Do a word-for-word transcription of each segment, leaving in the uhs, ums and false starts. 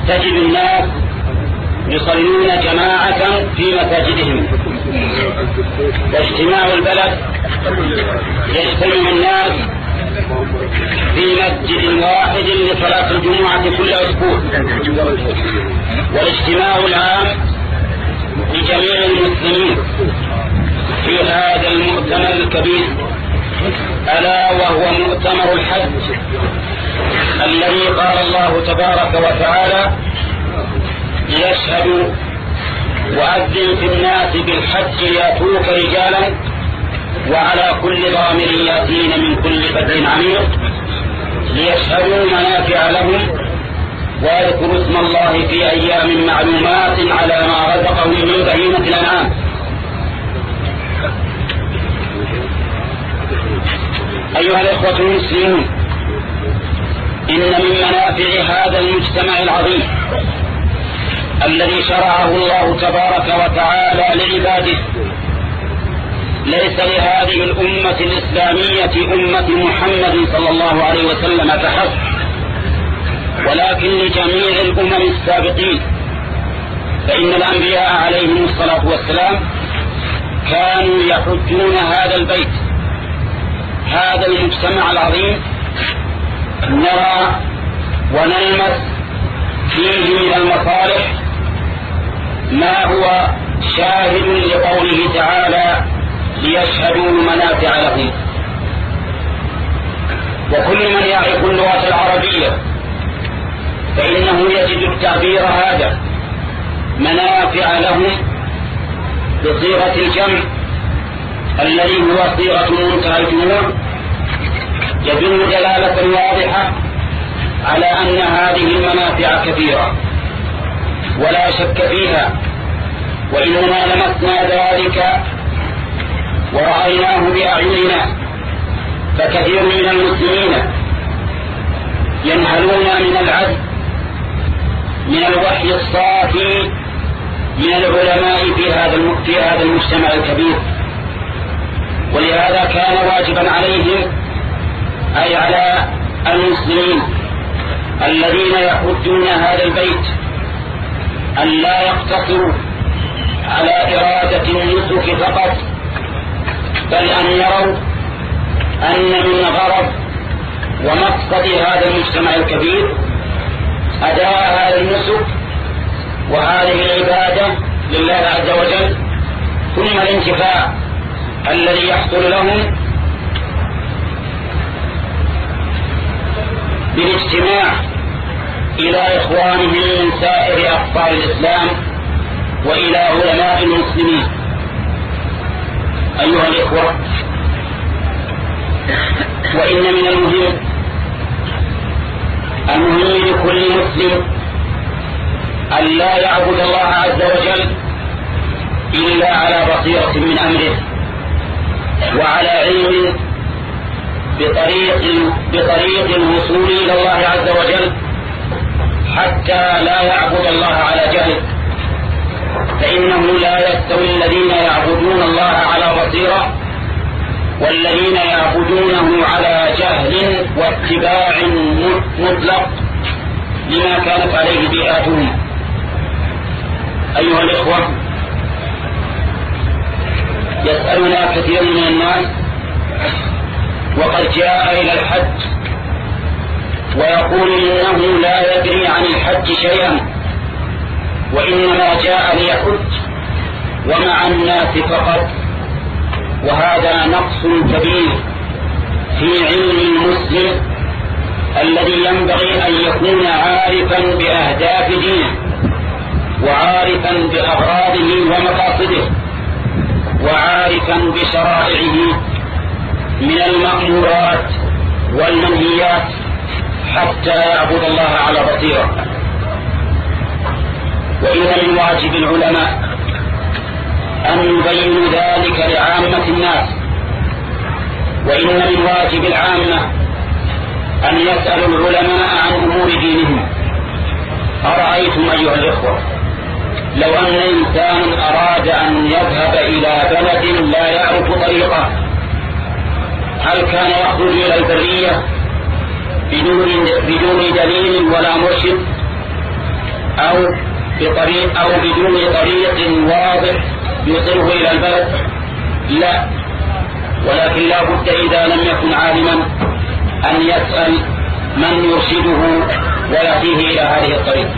تجد الناس يصلون جماعة في مساجدهم، واجتماع البلد يجتمع الناس في مسجد واحد لصلاة الجمعة كل أسبوع، والاجتماع العام لجميع المسلمين في هذا المؤتمر الكبير، ألا وهو مؤتمر الحج الذي قال الله تبارك وتعالى: ليشهدوا وأذن في الناس بالحج يأتوك رجالا وعلى كل ضامر يأتين من كل فج عميق ليشهدوا منافع لهم ويذكروا اسم الله في أيام معلومات على ما رزقهم من بهيمة الأنعام. أيها الإخوة المسلمون، إن من منافع هذا المجتمع العظيم الذي شرعه الله تبارك وتعالى لعباده ليس لهذه الأمة الإسلامية أمة محمد صلى الله عليه وسلم فحسب، ولكن لجميع الأمم السابقين، فإن الأنبياء عليهم الصلاة والسلام كانوا يحجون هذا البيت، هذا المجتمع العظيم نرى ونلمس فيه من المصالح ما هو شاهد لقوله تعالى: ليشهدوا منافع لهم. وكل من يعرف اللغة العربية فإنه يجد التعبير هذا منافع لهم بصيغة الجمع الذي هو صيغة منتهى الجموع يدل دلالة واضحة على أن هذه المنافع كثيرة ولا شك فيها، وإننا لمسنا ذلك ورأيناه بأعيننا، فكثير من المسلمين ينهلون من العدل من الوحي الصافي من العلماء في هذا في هذا المجتمع الكبير، ولهذا كان واجبا عليهم أي على المسلمين الذين يحجون هذا البيت أن لا يقتصروا على إرادة النسك فقط، بل أن يروا أن من غرض ومقصد هذا المجتمع الكبير أداء هذا النسك وهذه العبادة لله عز وجل، ثم الانتفاع الذي يحصل لهم بالاجتماع إلى إخوانهم من سائر أقطار الإسلام وإلى علماء المسلمين. أيها الإخوة، وإن من المهم المهم لكل مسلم أن لا يعبد الله عز وجل إلا على بصيرة من أمره وعلى علم بطريق بطريق الوصول إلى الله عز وجل، حتى لا يعبد الله على جهل، فإنه لا يستوي الذين يعبدون الله على بصيرة والذين يعبدونه على جهل واتباع مطلق لما كانت عليه بيئاتهم. أيها الإخوة، يسألنا كثير من الناس وقد جاء إلى الحج ويقول إنه لا يدري عن الحج شيئا وإنما جاء ليحج ومع الناس فقط، وهذا نقص كبير في علم المسلم الذي ينبغي أن يكون عارفا بأهداف دينه وعارفا بأغراضه ومقاصده وعارفا بشرائعه من المأمورات والمنهيات حتى يعبد الله على بصيرة. وإن من واجب العلماء أن يبينوا ذلك لعامة الناس، وإن من واجب العامة أن يسألوا العلماء عن أمور دينهم. أرأيتم أيها الإخوة لو أن إنسان أراد أن يذهب إلى بلد لا يعرف طريقه، هل كان يخرج إلى البرية بدون بدون دليل ولا مرشد، أو بطريق أو بدون طريق واضح يوصله إلى البلد؟ لا، ولكن لا بد إذا لم يكن عالما أن يسأل من يرشده ويأتيه إلى هذه الطريق.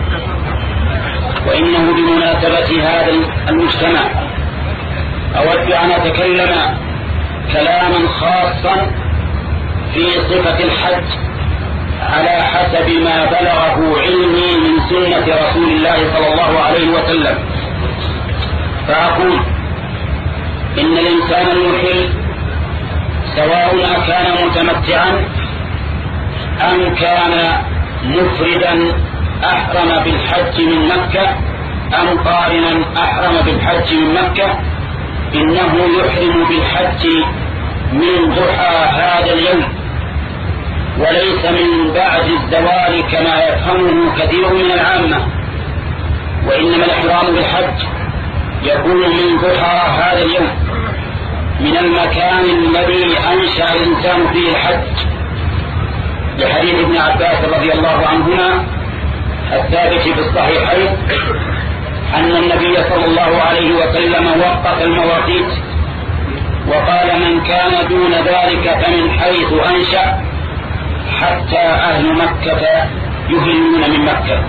وإنه بمناسبة هذا المجتمع أود أن أتكلم كلاما خاصا في صفة الحج على حسب ما بلغه علمي من سنة رسول الله صلى الله عليه وسلم، فأقول إن الإنسان المحل سواء أكان متمتعا أم كان مفردا أحرم بالحج من مكة أم قارنا أحرم بالحج من مكة، إنه يحرم بالحج من ضحى هذا اليوم وليس من بعد الزوال كما يفهمه كثير من العامة، وإنما الإحرام بالحج يكون من ضحى هذا اليوم من المكان الذي أنشأ الإنسان فيه الحج، لحديث ابن عباس رضي الله عنهما الثابت في الصحيحين أن النبي صلى الله عليه وسلم وقت المواقيت وقال من كان دون ذلك فمن حيث أنشأ حتى أهل مكة يهلون من مكة.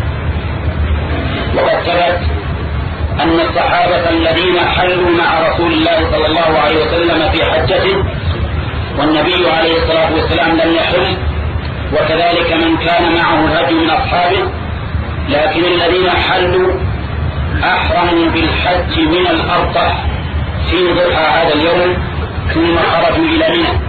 وقد ثبت أن الصحابة الذين حلوا مع رسول الله صلى الله عليه وسلم في حجته والنبي عليه الصلاة والسلام لم يحل، وكذلك من كان معه الهدي من أصحابه، لكن الذين حلوا أحرموا بالحج من الأرطح في ضحى هذا اليوم ثم خرجوا إلى منى،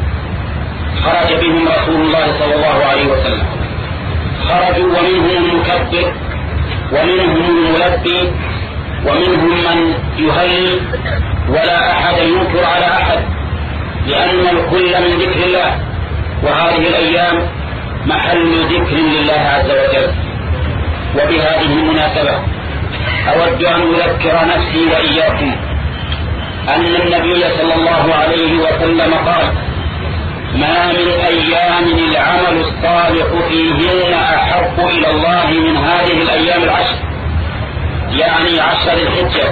خرج بهم رسول الله صلى الله عليه وسلم، خرجوا ومنهم المكبر ومنهم الملبي ومنهم من يهلل، ولا أحد ينكر على أحد لأن الكل من ذكر الله، وهذه الأيام محل ذكر لله عز وجل. وبهذه المناسبة أود أن أذكر نفسي وإياكم أن النبي صلى الله عليه وسلم قال ما من أيام العمل الصالح فيهن أحب إلى الله من هذه الأيام العشر، يعني عشر الحجة.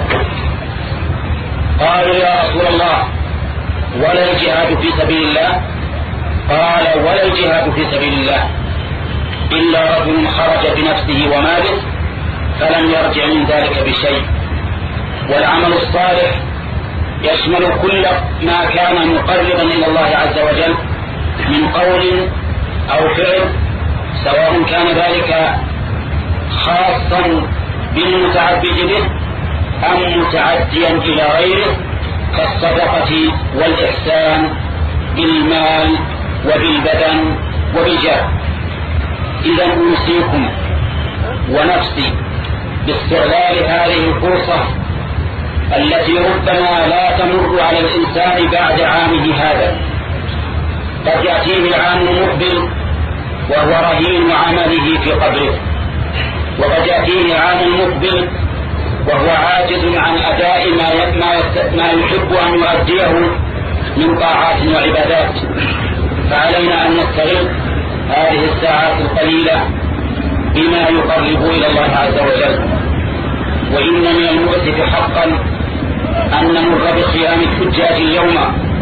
قالوا يا رسول الله ولا الجهاد في سبيل الله؟ قال ولا الجهاد في سبيل الله إلا رجل خرج بنفسه وماله فلم يرجع من ذلك بشيء. والعمل الصالح يشمل كل ما كان مقربا إلى الله عز وجل من قول أو فعل، سواء كان ذلك خاصا بالمتعبد به أم متعديا إلى غيره كالصدقة والإحسان بالمال وبالبدن وبالجاه. إذا أوصيكم ونفسي باستغلال هذه الفرصة التي ربما لا تمر على الإنسان بعد عامه هذا، قد يأتيه العام المقبل وهو رهين عمله في قبره، وقد يأتيه العام المقبل وهو عاجز عن أداء ما يحب أن يؤديه من طاعات وعبادات. فعلينا أن نستغل هذه الساعات القليلة بما يقرب إلى الله عز وجل. وإن من المؤسف حقا أن نمر بصيام الحجاج اليوم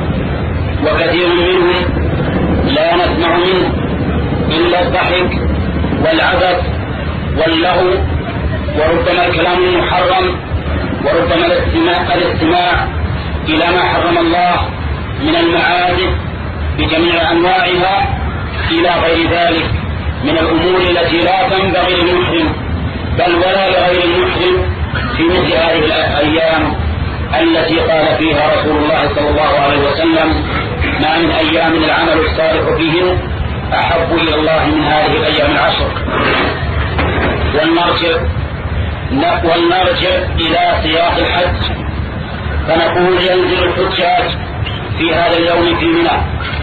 وكثير منهم لا نسمع منه إلا الضحك والعبث واللهو، وربما الكلام المحرم، وربما الاستماع, الاستماع إلى ما حرم الله من المعازف بجميع أنواعها إلى غير ذلك من الأمور التي لا تنبغي للمحرم بل ولا لغير المحرم في مثل هذه الأيام التي قال فيها رسول الله صلى الله عليه وسلم ما من أيام العمل الصالح فيهن أحب إلى الله من هذه الأيام العشر. ولنرجع ولنرجع إلى سياق الحج فنقول ينزل الحجاج في هذا اليوم في منى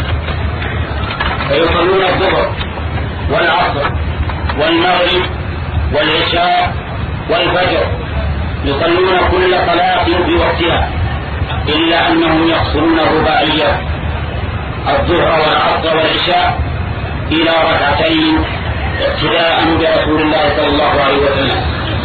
فيصلون الظهر والعصر والمغرب والعشاء والفجر، يصلون كل صلاة في وقتها إلا أنهم يقصرون الرباعية الظهر والعصر والعشاء إلى ركعتين اقتداء برسول الله صلى الله عليه وسلم.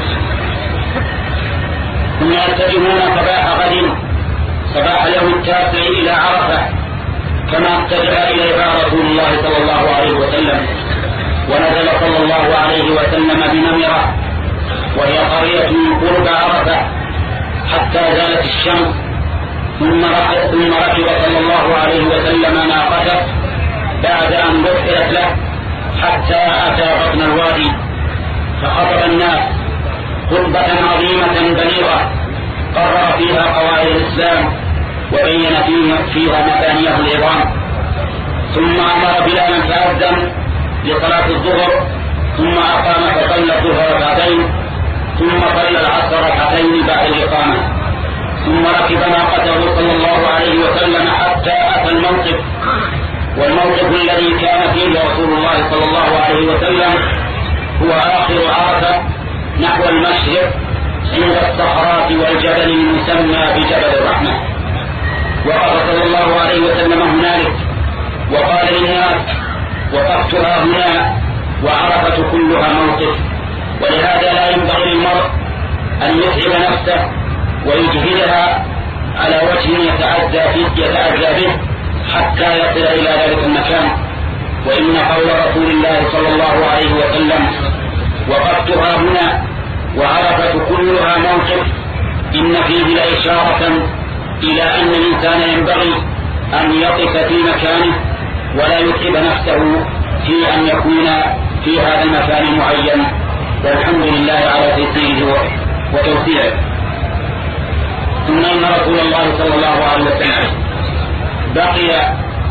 ثم يتجهون صباح غد صباح اليوم التاسع إلى عرفة كما اتجه إليها رسول الله صلى الله عليه وسلم، ونزل صلى الله عليه وسلم بنمرة وهي قرية قرب عرفة حتى زالت الشمس، ثم ركب صلى الله عليه وسلم ناقته بعد أن ذكرت له حتى أتى بطن الوادي، فخطب الناس خطبة عظيمة بليغة قرر فيها قواعد الإسلام وبين فيها مبانيه العظام، ثم أمر بلالا فأذن لصلاة الظهر، ثم أقام فصلى الظهر ركعتين، ثم صلى العصر ركعتين بعد الإقامة، ثم ركب ناقته صلى الله عليه وسلم حتى أتى الموقف، والموقف الذي كان فيه رسول الله صلى الله عليه وسلم هو آخر عرفة نحو المشرق عند الصخرات والجبل المسمى بجبل الرحمة. وقف صلى الله عليه وسلم هنالك وقال للناس: وقفتها هنا وعرفة كلها موقف. ولهذا لا ينبغي للمرء أن يتعب نفسه ويجهدها على وجه يتعزى فيه يتعزى به حتى يصل إلى ذلك المكان. وإن قول رسول الله صلى الله عليه وسلم: وقفتها هنا وعرفة كلها موقف، إن فيه لإشارة إلى أن الإنسان ينبغي أن يقف في مكانه ولا يتعب نفسه في أن يكون في هذا المكان المعين، والحمد لله على تيسيره وتوسيعه. ثم إن رسول الله صلى الله عليه وسلم بقي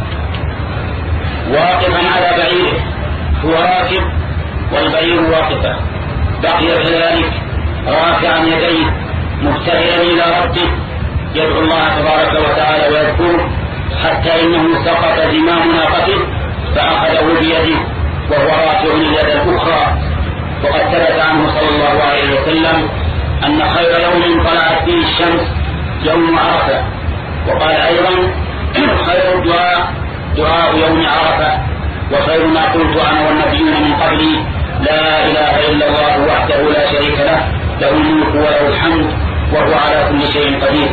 واقفا على بعيره، هو راكب والبعير واقفا، بقي كذلك رافعا يديه مبتهلا إلى ربه يدعو الله تبارك وتعالى ويذكره، حتى إنه سقط زمام ناقته فأخذه بيده وهو رافع اليد الأخرى. وقد ثبت عنه صلى الله عليه وسلم أن خير يوم طلعت فيه الشمس يوم عرفة. وقال أيضا: خير الدعاء دعاء يوم عرفة، وخير ما قلت أنا والنبيون من قبلي لا إله إلا الله وحده لا شريك له، له الملك وله الحمد وهو على كل شيء قدير.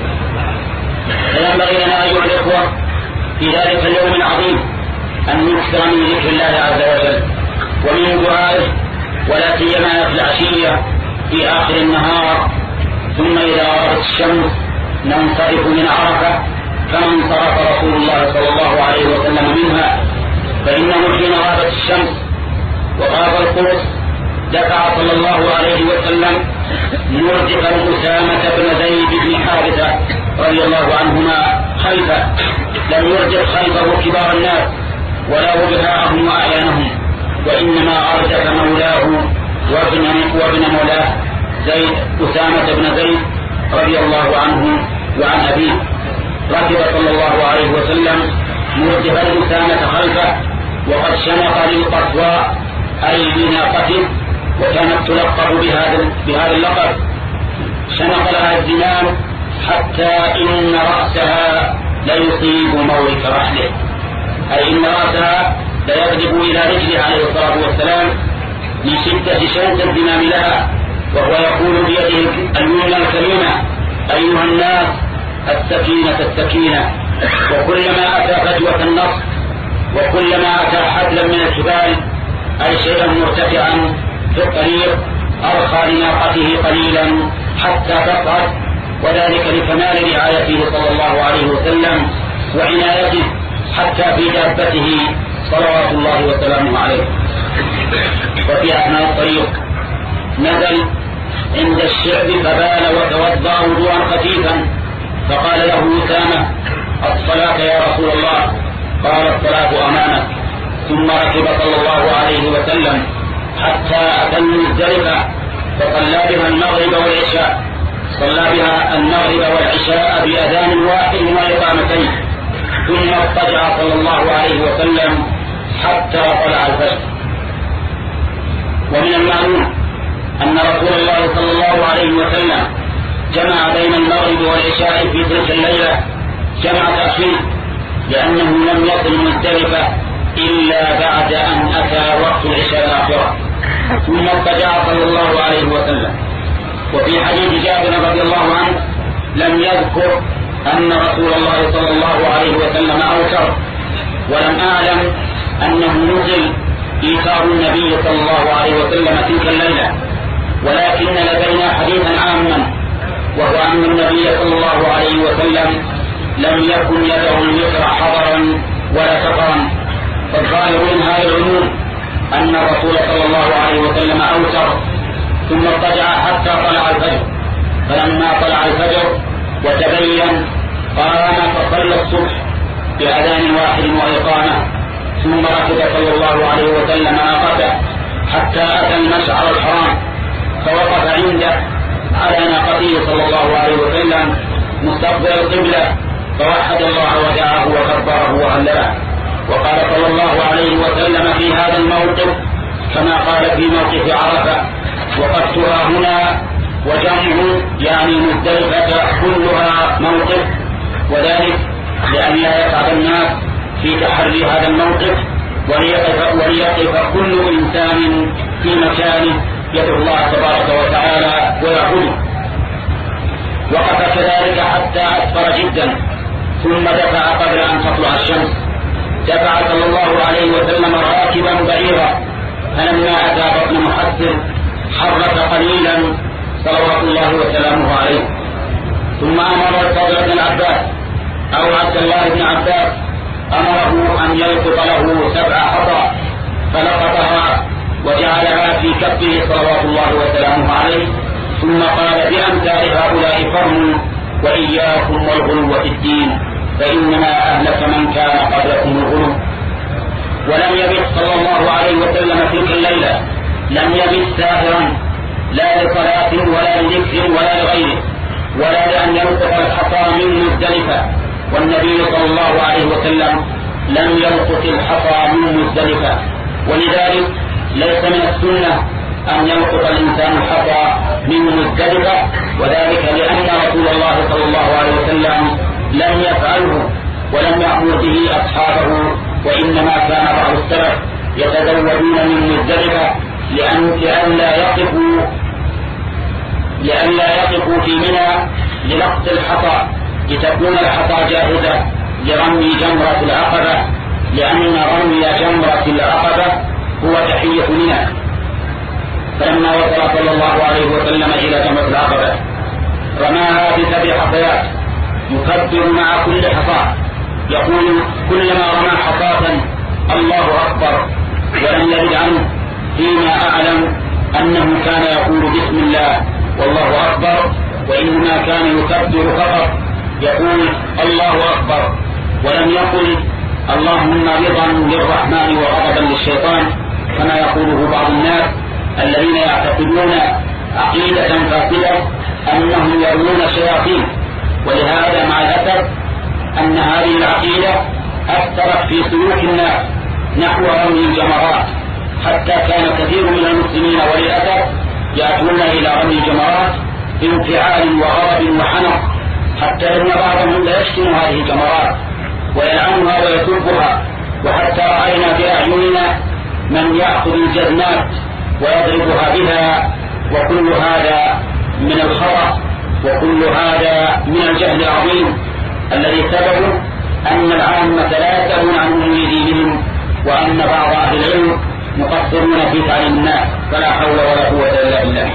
فينبغي لنا أيها الإخوة في ذلك اليوم العظيم أن نكثر من ذكر الله عز وجل ومن دعائه، ولا سيما في العشية في آخر النهار، ثم إذا غابت الشمس ننصرف من عرفة كما انصرف رسول الله صلى الله عليه وسلم منها، فإنه حين غابت الشمس وغاب القرص دفع صلى الله عليه وسلم مرجفا أسامة بن زيد بن حارثة رضي الله عنهما خلفه، لم يرجف خلفه كبار الناس ولا وجهاءهم وأعيانهم، وإنما أرجف مولاه وابن, وابن مولاه زيد أسامة بن زيد رضي الله عنه وعن أبيه. ركب صلى الله عليه وسلم مرجفا أسامة خلفه، وقد شنق للقصواء أي بناقته، وكانت تلقب بهذا, بهذا اللقب، شنق لها الزمام حتى إن رأسها ليصيب مورك رحله، أي إن رأسها ليغلب إلى رجله عليه الصلاة والسلام من شدة شوك الزمام لها، وهو يقول بيده اليمنى الكريمة: أيها الناس السكينة السكينة. وكلما أتى فجوة النصر وكلما أتى حبلا من الجبال أي شيئا مرتفعا في الطريق أرخى لناقته قليلا حتى تقعد، وذلك لكمال رعايته صلى الله عليه وسلم وعنايته حتى في دابته صلوات الله وسلامه عليه. وفي أثناء الطريق نزل عند الشعب فبال وتوضأ وضوءا خفيفا، فقال له أسامة: الصلاة يا رسول الله. قال: الصلاة أمامك. ثم ركب صلى الله عليه وسلم حتى أتى المزدلفة فصلى بها المغرب والعشاء، صلى بها المغرب والعشاء بأذان واحد وإقامتين، ثم اضطجع صلى الله عليه وسلم حتى طلع الفجر. ومن المعلوم أن رسول الله صلى الله عليه وسلم جمع بين المغرب والعشاء في تلك الليلة جمع تأخير، لأنه لم يصل مزدلفة إلا بعد أن أتى وقت العشاء الآخرة ثم اضطجع صلى الله عليه وسلم. وفي حديث جابر رضي الله عنه لم يذكر أن رسول الله صلى الله عليه وسلم أوتر، ولم أعلم أنه نزل إيثار النبي صلى الله عليه وسلم تلك الليلة، ولكن لدينا حديثا عاما وهو أن النبي صلى الله عليه وسلم لم يكن يدعو الوتر حضرا ولا سفرا. فالظاهر من هذا العموم أن الرسول صلى الله عليه وسلم أوتر ثم اضطجع حتى طلع الفجر، فلما طلع الفجر وتبين قام فصلى الصبح بأذان واحد وإقامة، ثم ركب صلى الله عليه وسلم ناقته حتى أتى المشعر الحرام فوقف عنده على ناقته صلى الله عليه وسلم مستقبل القبلة فوحد الله ودعاه وكبره وهلله. وقال صلى الله عليه وسلم في هذا الموقف كما قال في موقف عرفة: وقفتها هنا وجمع يعني مزدلفة كلها موقف، وذلك لأن لا يتعب الناس في تحري هذا الموقف وليقف, وليقف كل إنسان في مكانه يدعو الله تبارك وتعالى ويعبده. وقف كذلك حتى أسفر جدا ثم دفع قبل أن تطلع الشمس، دفع صلى الله عليه وسلم راكبا بعيرا، فلما أتى بطن محسر حرك قليلا صلوات الله وسلامه عليه، ثم أمر الفضل بن العباس أو عبد الله بن عباس أمره أن يلقط له سبع حصى فلقطها وجعلها في كفه صلوات الله وسلامه عليه، ثم قال: بأمثال هؤلاء فرموا وإياكم والغلو في الدين فإنما أهلك من كان قبلكم الغلو. ولم يبت صلى الله عليه وسلم تلك الليلة، لم يبت ساهرا لا لصلاة ولا لذكر ولا لغيره ولا لأن يلقط الحصى من مزدلفة، والنبي صلى الله عليه وسلم لم يلقط الحصى من مزدلفة، ولذلك ليس من السنة أن يلقط الإنسان الحصى من مزدلفة، وذلك لأن رسول الله صلى الله عليه وسلم لم يفعله ولم يأمر به أصحابه، وإنما كان بعض السلف يتزودون من مزدلفة لأن لئلا يقفوا لئلا يقفوا في منى للقط الحصى لتكون الحصى جاهزة لرمي جمرة العقبة، لأن رمي جمرة العقبة هو تحية منى. فلما وصل صلى الله عليه وسلم إلى جمرة العقبة رماها بسبع حصيات يكبر مع كل حصاة، يقول كلما رمى حصاة الله أكبر، ولم يرد عنه فيما أعلم أنه كان يقول بسم الله والله أكبر، وإنما كان يكبر فقط يقول الله أكبر، ولم يقل اللهم رضا للرحمن وغضبا للشيطان كما يقوله بعض الناس الذين يعتقدون عقيدة فاسدة أنهم يرمون الشياطين. ولهذا مع الأسف أن هذه العقيدة أثرت في سلوك الناس نحو رمي الجمرات، حتى كان كثير من المسلمين وللأسف يأتون إلى رمي الجمرات بانفعال وغضب وحنق، حتى إن بعضهم لا يشتم هذه الجمرات ويلعنها ويسبها، وحتى رأينا بأعيننا من يأخذ الجزمات ويضربها بها، وكل هذا من الخطأ وكل هذا من الجهل العظيم الذي سببه أن العامة لا يسألون عن أمور دينهم، وأن بعض أهل العلم مقصرون في تعليم الناس، فلا حول ولا قوة إلا بالله.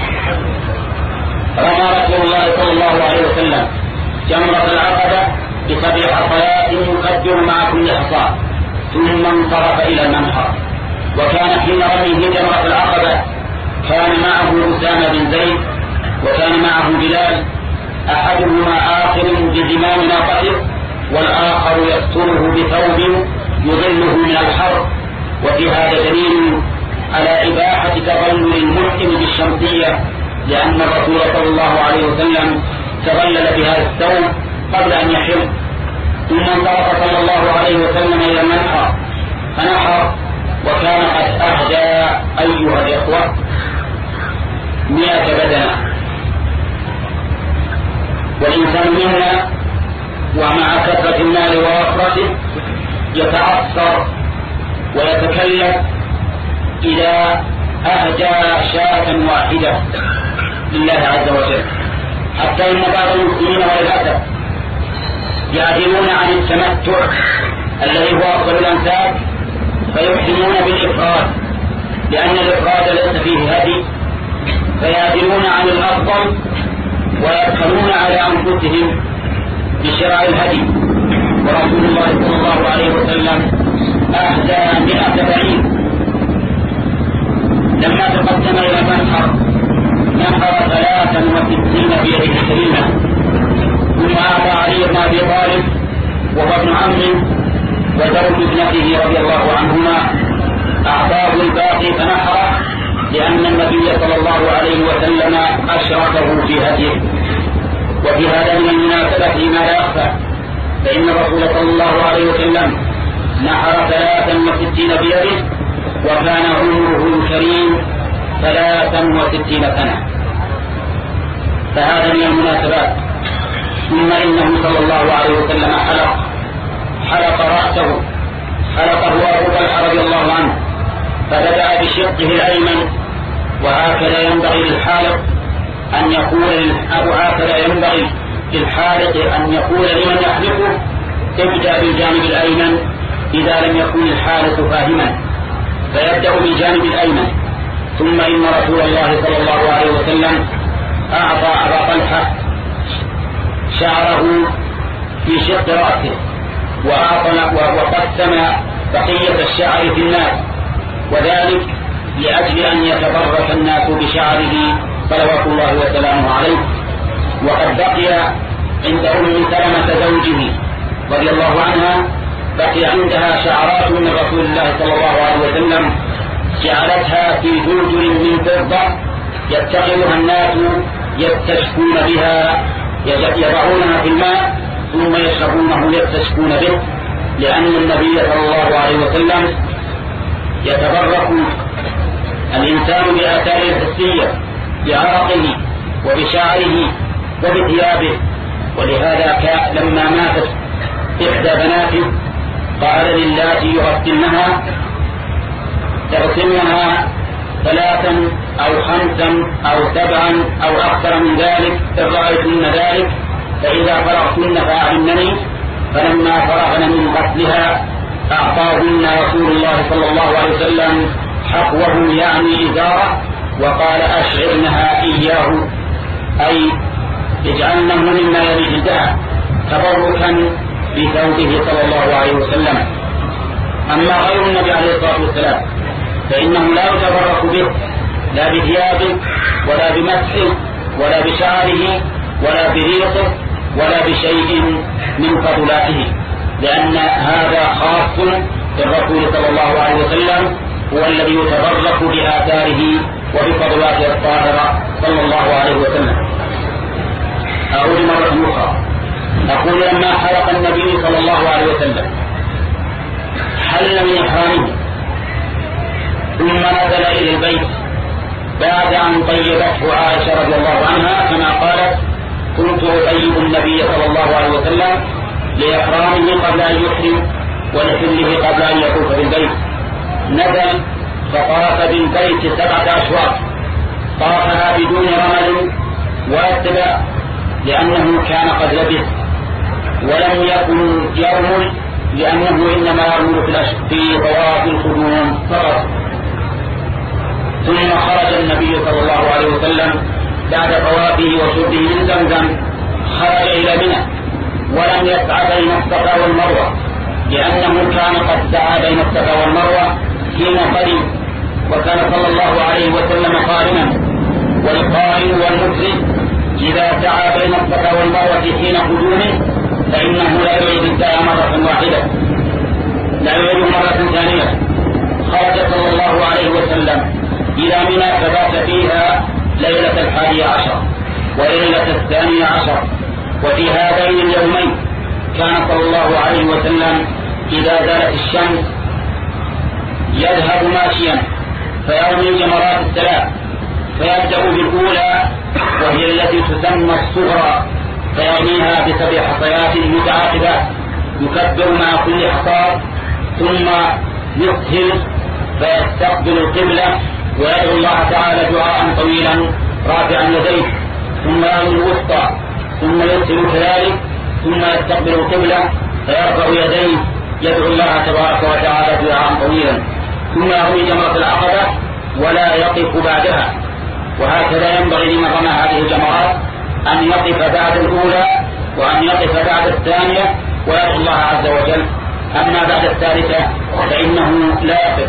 رمى رسول الله صلى الله عليه وسلم جمرة العقبة بسبع حصيات يكبر مع كل حصى، ثم انصرف إلى المنحر. وكان حين رميه جمرة العقبة كان معه أسامة بن زيد وكان معه بلال، أحدهما آخر بزمام ناقته والآخر يستره بثوب يظله من الحر. وفي هذا دليل على إباحة تظلل المحكم بالشمسية، لأن الرسول صلى الله عليه وسلم تظلل بهذا الثوب قبل أن يحل، ثم انطلق صلى الله عليه وسلم إلى المنحر فنحر، وكان قد أهدى أيها الإخوة مئة بدنة. والإنسان منا ومع كثرة المال ووفرته يتعثر ويتكلف إذا أهدى شاة واحدة لله عز وجل، حتى إن بعض المسلمين وللأسف يعدلون عن التمتع الذي هو أفضل الأنساب فيحرمون بالإفراد، لأن الإفراد ليس فيه هدي، فيعدلون عن الأفضل ويبخلون على أنفسهم بشراء الهدي. ورسول الله صلى الله عليه وسلم أهدى مئة بعير. لما تقدم إلى المنحر نحر ثلاثا وستين بيده كريمة، ثم أعطى علي بن أبي طالب وهو ابن عمه وزوج ابنته رضي الله عنهما، أعطاه الباقي فنحره، لأن النبي صلى الله عليه وسلم أشركه في هديه. وفي هذا من المناسبة ما لا يخفى، فإن الرسول صلى الله عليه وسلم نحر ثلاثا وستين بيده، وكان عمره الكريم ثلاثا وستين سنة، فهذا من المناسبات. ثم إنه صلى الله عليه وسلم حلق حلق رأسه، حلقه أبو طلحة رضي الله عنه، فبدأ بشقه الأيمن، وهكذا ينبغي للحالق أن يقول أو هكذا ينبغي للحالق أن يقول لمن يحلقه ابدأ بالجانب الأيمن إذا لم يكن الحالق فاهما، فيبدأ بالجانب الأيمن. ثم إن رسول الله صلى الله عليه وسلم أعطى أبا طلحة شعره في شق رأسه، وقسم بقية الشعر في الناس، وذلك لأجل أن يتبرك الناس بشعره صلوات الله وسلامه عليه. وقد بقي عند أم سلمة زوجه رضي الله عنها، بقي عندها شعرات من رسول الله صلى الله عليه وسلم جعلتها في جلجل من فضة يتخذها الناس يستشكون بها، يضعونها في الماء ثم يشربونه يستشكون به، لأن النبي صلى الله عليه وسلم يتبرك الإنسان بآثاره الحسية بعرقه وبشعره وبثيابه. ولهذا لما ماتت إحدى بناته قال للاتي يغسلنها تغسلنها ثلاثا أو خمسا أو سبعا أو أكثر من ذلك إن رأيتن ذلك، فإذا فرغتن فأعلمني. فلما فرغن من غسلها أعطاهن رسول الله صلى الله عليه وسلم حقوه يعني إزاره، وقال أشعرنها إياه، أي اجعلنه مما يلي جلدها تبركا بثوبه صلى الله عليه وسلم. أما غير النبي عليه الصلاة والسلام فإنه لا يتبرك به لا بثيابه ولا بمسحه ولا بشعره ولا بريقه ولا بشيء من فضلاته، لأن هذا خاص بالرسول صلى الله عليه وسلم، هو الذي يتبرك بآثاره وبفضلاته الطاهرة صلى الله عليه وسلم. أقول مرة أخرى، أقول لما حلق النبي صلى الله عليه وسلم حل من إحرامه ثم نزل إلى البيت بعد أن طيبته عائشة رضي الله عنها، كما قالت كنت أطيب النبي صلى الله عليه وسلم لإحرامه قبل أن يحرم ولحله قبل أن يطوف بالبيت. نزل فطاف بالبيت سبعة أشواط، طافها بدون رمل ولا اتباع، لأنه كان قد لبث ولم يكن يرمل، لأنه إنما يرمل في طواف القدوم فقط. ثم خرج النبي صلى الله عليه وسلم بعد طوافه وشربه من زمزم، خرج إلى منى ولم يسعى بين الصفا والمروة، لأنه كان قد سعى بين الصفا والمروة حين قدم، وكان صلى الله عليه وسلم قارنا، والقارن والمفرد إذا سعى بين الصفا والمروة حين قدومه فإنه لا يعيد السعي مرة واحدة، لا يعيد مرة ثانية. خرج صلى الله عليه وسلم إلى منى فبات فيها ليلة الحادي عشر وليلة الثانية عشر، وفي هذين اليومين كان صلى الله عليه وسلم إذا زالت الشمس يذهب ماشيا فيرمي الجمرات الثلاث، فيبدأ بالأولى وهي التي تسمى الصغرى، فيرميها بسبع حصيات متعاقبات يكبر مع كل حصاد، ثم يسهل فيستقبل القبلة ويدعو الله تعالى دعاء طويلا رافعا يديه، ثم يرمي الوسطى، ثم يسهل كذلك، ثم يستقبل القبلة فيرفع يديه يدعو الله تبارك وتعالى دعاء طويلا، ثم يرمي جمرة العقبة ولا يقف بعدها. وهكذا ينبغي لمن رمى هذه الجمرات أن يقف بعد الأولى وأن يقف بعد الثانية ويدعو الله عز وجل. أما بعد الثالثة فإنه لا يقف.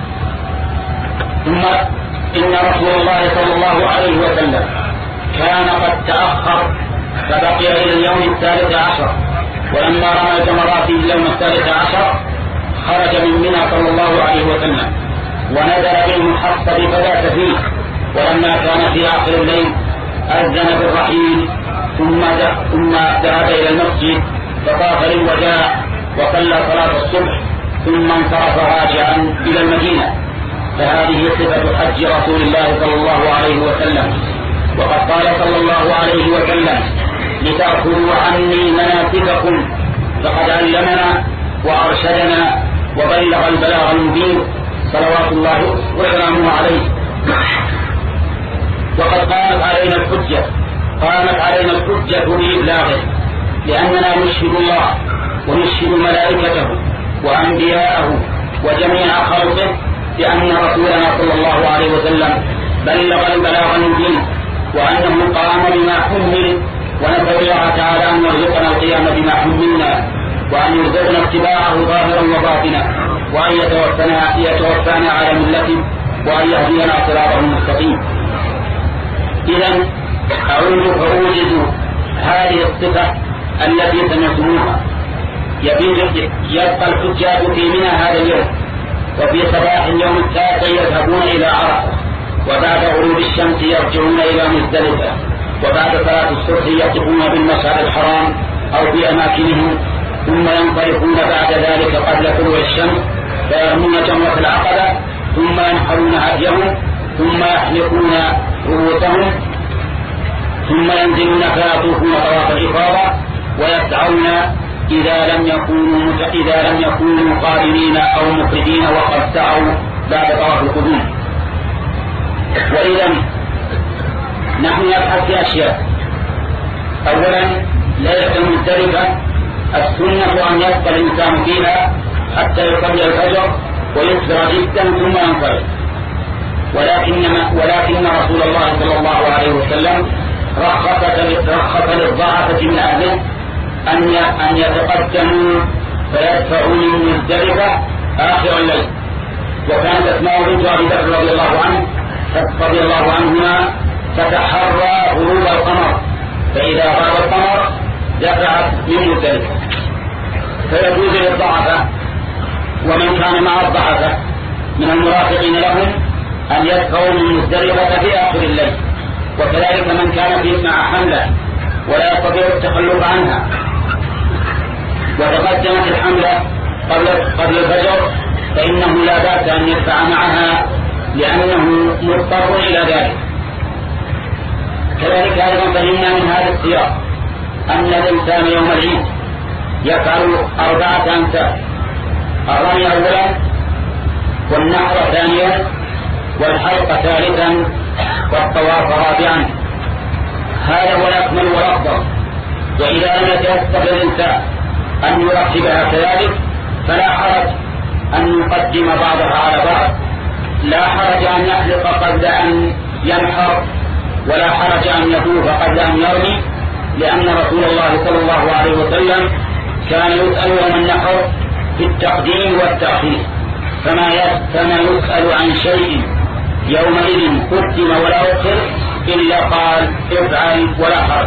ثم إن رسول الله صلى الله عليه وسلم كان قد تأخر فبقي إلى اليوم الثالث عشر، ولما رمى الجمرات في اليوم الثالث عشر خرج من منى صلى الله عليه وسلم ونزل بالمحصب فبات فيه، ولما كان في آخر الليل أذن بالرحيل ثم ثم ذهب إلى المسجد فطاف للوداع وصلى صلاة الصبح ثم انصرف راجعا إلى المدينة. فهذه صفة حج رسول الله صلى الله عليه وسلم. وقد قال صلى الله عليه وسلم: لتأخذوا عني مناسككم، فقد علمنا وأرشدنا وبلغ البلاغ المبين صلوات الله وسلامه عليه. وقد قامت علينا الحجة قامت علينا الحجة بإبلاغه، لأننا نشهد الله ونشهد ملائكته وأنبياءه وجميع خلقه بأن رسولنا صلى الله عليه وسلم بلغ البلاغ المبين، وأنه قام بما حمل، ونسأل الله تعالى أن يرزقنا القيام بما حملنا، وأن يرزقنا اتباعه ظاهرا وباطنا، وأن يتوفانا يتوفانا على ملته، وأن يهدينا صراطه المستقيم. إذن أعود فأوجز هذه الصفة التي سمعتموها. يبقى الحجاج في منى هذا اليوم، وفي صباح اليوم التاسع يذهبون إلى عرفة، وبعد غروب الشمس يرجعون إلى مزدلفة، وبعد صلاة الصبح يقفون بالمشعر الحرام أو في أماكنهم، ثم ينطلقون بعد ذلك قبل طلوع الشمس فيرمون جمرة العقبة، ثم ينحرون هديهم، ثم يحلقون رؤوسهم، ثم ينزلون فيطوفون طواف الإفاضة ويسعون إذا لم يكونوا إذا لم يكونوا قارنين أو مفردين وقد سعوا بعد طواف القدوم. وإذا نحن نبحث في أشياء. أولا، ليلة مزدلفة السنة أن يبقى الإنسان فيها حتى يصلي الفجر ويسبر جدا ثم ينصرف، ولكن ولكن رسول الله صلى الله عليه وسلم رخص للضعفة من أهله أن أن يتقدموا فيدفعوا من مزدلفة آخر الليل. وكانت أسماء بنت أبي بكر رضي الله عنه رضي الله عنهما تتحرى غروب القمر، فإذا غاب القمر دفعت من مزدلفة. فيجوز للضعفة ومن كان مع الضعفة من المرافقين لهم أن يدفعوا من مزدلفة في آخر الليل، وكذلك من كان فيه مع حملة ولا يستطيع التخلف عنها وتقدمت الحملة قبل قبل الفجر فإنه لا بأس أن يدفع معها لأنه مضطر إلى ذلك. كذلك أيضا فهمنا من هذا السياق أن الإنسان يوم العيد يفعل أربعة أمثال: الرمي أولا، والنحر ثانيا، والحلق ثالثا، والطواف رابعا. هذا هو الأكمل والأفضل. وإذا لم يتيسر الإنسان أن يرتبها كذلك فلا حرج أن يقدم بعضها على بعض، لا حرج أن يحلق قبل أن ينحر، ولا حرج أن يطوف قبل أن يرمي، لأن رسول الله صلى الله عليه وسلم كان يسأل يوم النحر في التقديم والتأخير، فما يسأل عن شيء يومئذ قدم ولا أخر إلا قال افعل ولا حرج.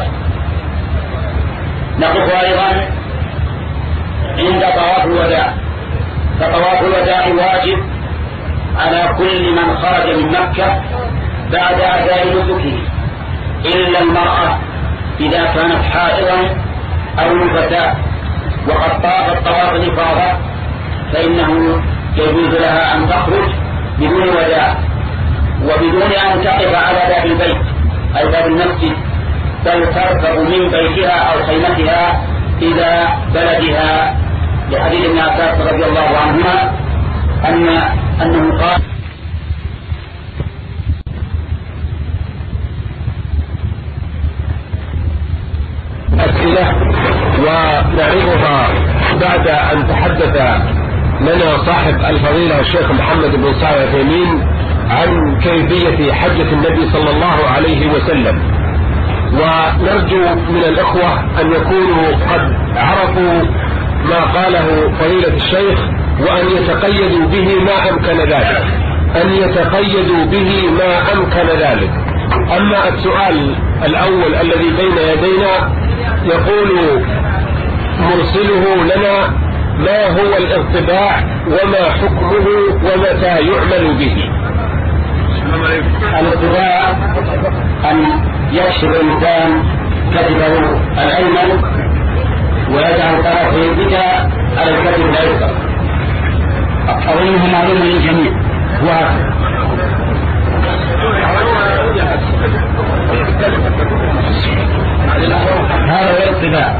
نقف أيضا عند طواف الوداع، فطواف الوداع واجب على كل من خرج من مكة بعد أداء نسكه إلا المرأة إذا كانت حائضا أو نفساء وقد طافت طواف الإفاضة فإنه يجوز لها أن تخرج بدون وداع وبدون أن تقف على باب البيت أي باب المسجد، بل تركب من بيتها أو خيمتها إلى بلدها، لحديث ابن عباس رضي الله عنهما أن أنه قال أسئلة ونعرضها بعد أن تحدث لنا صاحب الفضيلة الشيخ محمد بن صالح العثيمين عن كيفية حجة النبي صلى الله عليه وسلم، ونرجو من الإخوة أن يكونوا قد عرفوا ما قاله فضيلة الشيخ وأن يتقيدوا به ما أمكن ذلك أن يتقيدوا به ما أمكن ذلك. أما السؤال الأول الذي بين يدينا يقول مرسله لنا: ما هو الارتباع وما حكمه ومتى يعمل به؟ الارتباع أن يكشف الإنسان كتفه الأيمن ويجعل طرفه اليسرى على الكتف الأيسر. أظنه معلوم للجميع. هذا هو الارتباع،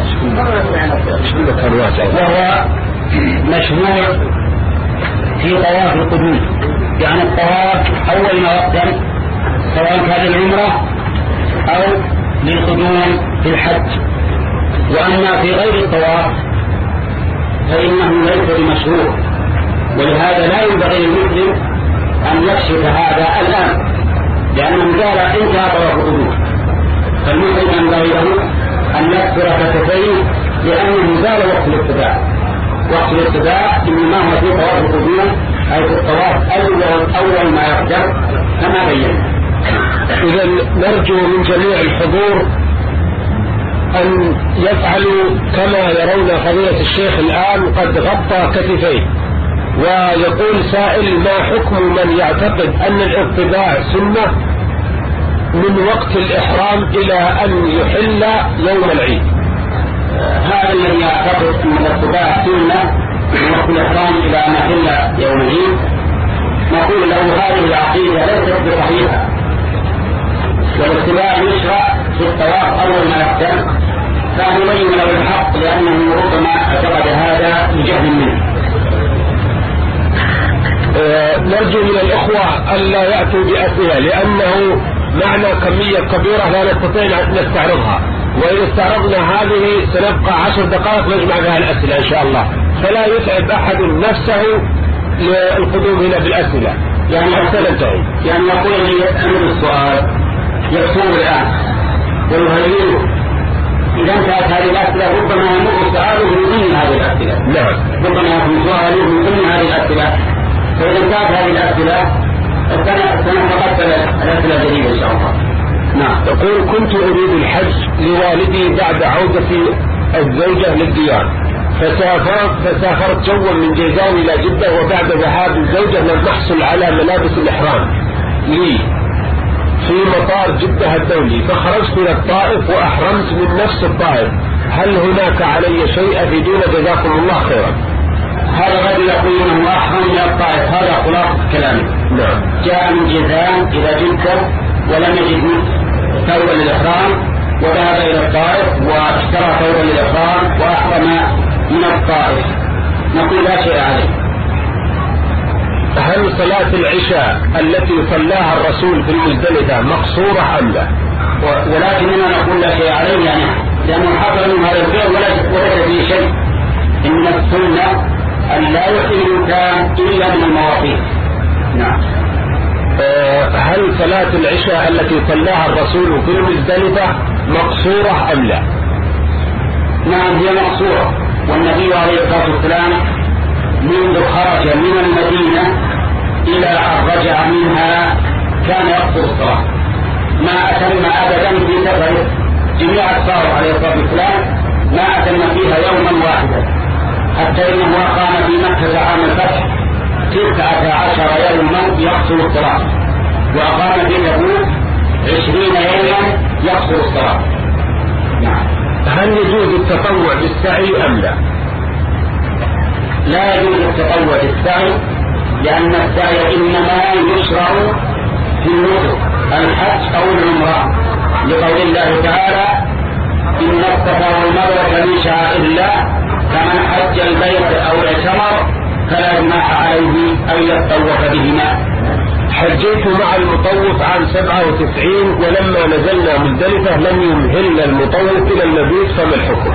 وهو مشروع في طواف القدوم، يعني الطواف أول ما يقدم سواء كان للعمرة أو للقدوم في الحج. وأما في غير الطواف فإنه ليس بمشروع، ولهذا لا ينبغي للمسلم أن يكشف هذا الآن، لأنه قال انتهى طواف القدوم، فالمسلم ينبغي له أن يكسر كتفيه لأنه زال وقت الاتباع. وقت الاتباع إنما هو في طواف القدوم، أي في الطواف أول أول ما يقدم كما بين. إذا نرجو من جميع الحضور أن يفعلوا كما يرون فضيلة الشيخ الآن قد غطى كتفيه. ويقول سائل: ما حكم من يعتقد أن الارتباع سنة من وقت الإحرام إلى أن يحل يوم العيد؟ هذا الذي يعتقد أن الارتباع سنة من وقت الإحرام إلى أن يحل يوم العيد نقول له هذه العقيدة ليست بصحيحة، والارتباع يشرع في الطواف أول ما يقدم، فنبين له الحق لأنه ربما اعتقد هذا بجهل منه. أه نرجو من الإخوة ألا يأتوا بأسئلة، لأنه معنا كمية كبيرة لا نستطيع أن نستعرضها، وإذا استعرضنا هذه سنبقى عشر دقائق نجمع بها الأسئلة إن شاء الله، فلا يتعب أحد نفسه للقدوم هنا بالأسئلة، يعني حتى ننتهي. يعني يقول لي يسأل السؤال يكتب الآن ويهيئه، إذا انتهت هذه الأسئلة ربما يمر سؤاله من ضمن هذه الأسئلة. نعم، ربما يكون سؤاله من ضمن هذه الأسئلة، فإذا انتهت هذه الأسئلة سنتقبل الأسئلة الجديدة إن شاء الله. نعم. تقول: كنت أريد الحج لوالدي بعد عودة الزوجة للديار، فسافرت فسافرت جوا من جيزان إلى جدة، وبعد ذهاب الزوجة لم نحصل على ملابس الإحرام لي في مطار جدة الدولي، فخرجت إلى الطائف وأحرمت من نفس الطائف، هل هناك علي شيء أفيدون جزاكم الله خيرا؟ هذا غير يقول أنه أحرم من الطائف، هذا خلاصة كلامه. نعم. جاء من جيزان إلى جدة ولم يجد ثوبا للإحرام، وذهب إلى الطائف واشترى ثوبا للإحرام وأحرم من الطائف، نقول لا شيء عليه. هل صلاة العشاء التي صلاها الرسول في المزدلفة مقصورة أم لا؟ ولكننا نقول لا شيء عليه، يعني لأنه حصل من هذا الفعل وليس فيه شيء. إن السنة أن لا يحرم الإنسان إلا من المواقيت. نعم. أه هل صلاة العشاء التي صلاها الرسول في المزدلفة مقصورة أم لا؟ نعم، هي مقصورة، والنبي عليه الصلاة والسلام منذ خرج من المدينة إلى أن رجع منها كان يقصر الصلاة، ما أتم أبدا في سفره. جميع أسفاره عليه الصلاة والسلام ما أتم فيها يوما واحدا، حتى إنه أقام في مكة عام الفتح تسعة عشر يوما يقصر الصلاة، وأقام في تبوك عشرين يوما يقصر الصلاة. نعم. هل يجوز التطوع بالسعي أم لا؟ لا يجوز التطوع بالسعي، لأن السعي إنما يشرع في النسك الحج أو العمرة، لقول الله تعالى: إن الصفا والمروة من شعائر الله، فمن حج البيت أو اعتمر فلا جناح عليه أن يتطوف بهما. حجيت مع المطوف عام سبعة وتسعين، ولما نزلنا مزدلفة لم يمهلنا المطوف إلى المبيت، فما الحكم؟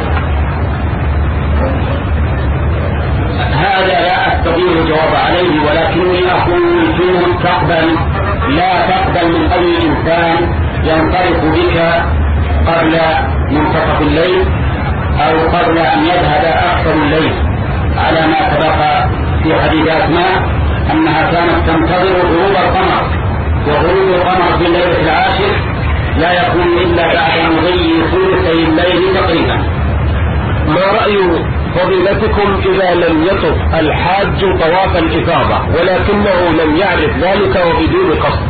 هذا لا أستطيع الجواب عليه، ولكني أقول فيه تقبل لا تقبل من أي إنسان ينطلق بك قبل منتصف الليل أو قبل أن يذهب أكثر الليل، على ما سبق في حديث أسماء أنها كانت تنتظر غروب القمر، وغروب القمر في الليلة العاشر لا يكون إلا بعد مضي ثلثي الليل تقريبا. ما رأي فضيلتكم إذا لم يطف الحاج طواف الإفاضة ولكنه لم يعرف ذلك وبدون قصد؟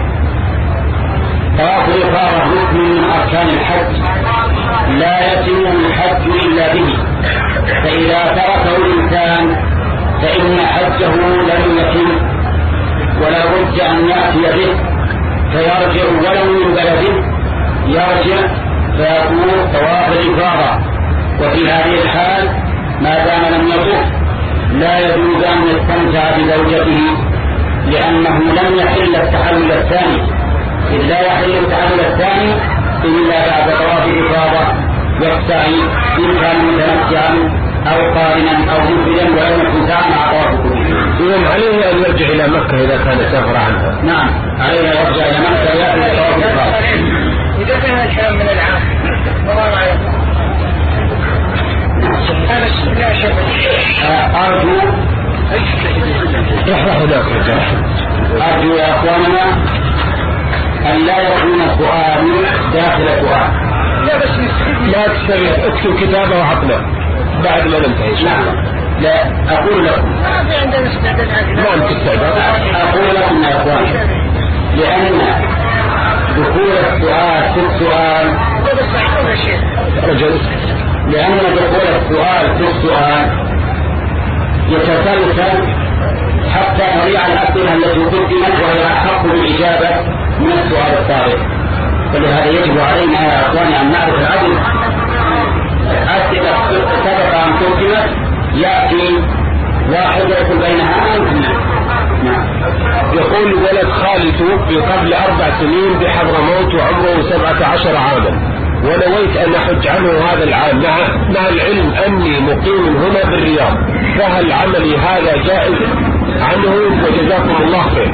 طواف الإفاضة ركن من أركان الحج، لا يتم الحج إلا به، فإذا تركه الإنسان فإن حجه لم يتم، ولا بد أن يأتي به فيرجع ولو من بلده، يرجع فيكون طواف الإفاضة. وفي هذه الحال ما دام لم يطف لا يجوز أن يستمتع بزوجته، لأنه لم يحل التحلل الثاني، إذ لا يحل التحلل الثاني إلا بعد طواف الإفاضة، يستعي إن كان متمتعا أو قارنا أو مفردا ولو يكون مع طواف القدوم. إذن عليه أن يرجع إلى مكة إذا كان سافر عنها. نعم، عليه أن يرجع إلى مكة ويأتي طواف الإفاضة. إذا كان الحرم من العام وما رأيكم؟ أرجو أرجو يا أخواننا أن لا يكون السؤال داخل سؤال. لا بس لا تستمع، اكتب كتابه وعطنا بعد ما ننتهي. نعم، لا أقول لكم ما في عندنا استعداد. ما أنت استعداد. أقول لكم يا أخوان، لأن دخول السؤال في السؤال رجل لأن دخول السؤال في السؤال يتسلسل حتى تضيع الأسئلة التي قدمت وهي أحق بالإجابة من السؤال السابق. فلهذا يجب علينا يا أخواني أن نعرف العدل. أسئلة سبق أن قدمت يأتي واحد يدخل بينها أنتم. يقول ولد خالته قبل أربع سنين بحضرموت وعمره سبعة عشر عاما، ونويت أن أحج عنه هذا العام مع, مع العلم أني مقيم هنا بالرياض، فهل عملي هذا جائز عنه؟ وجزاكم الله خير.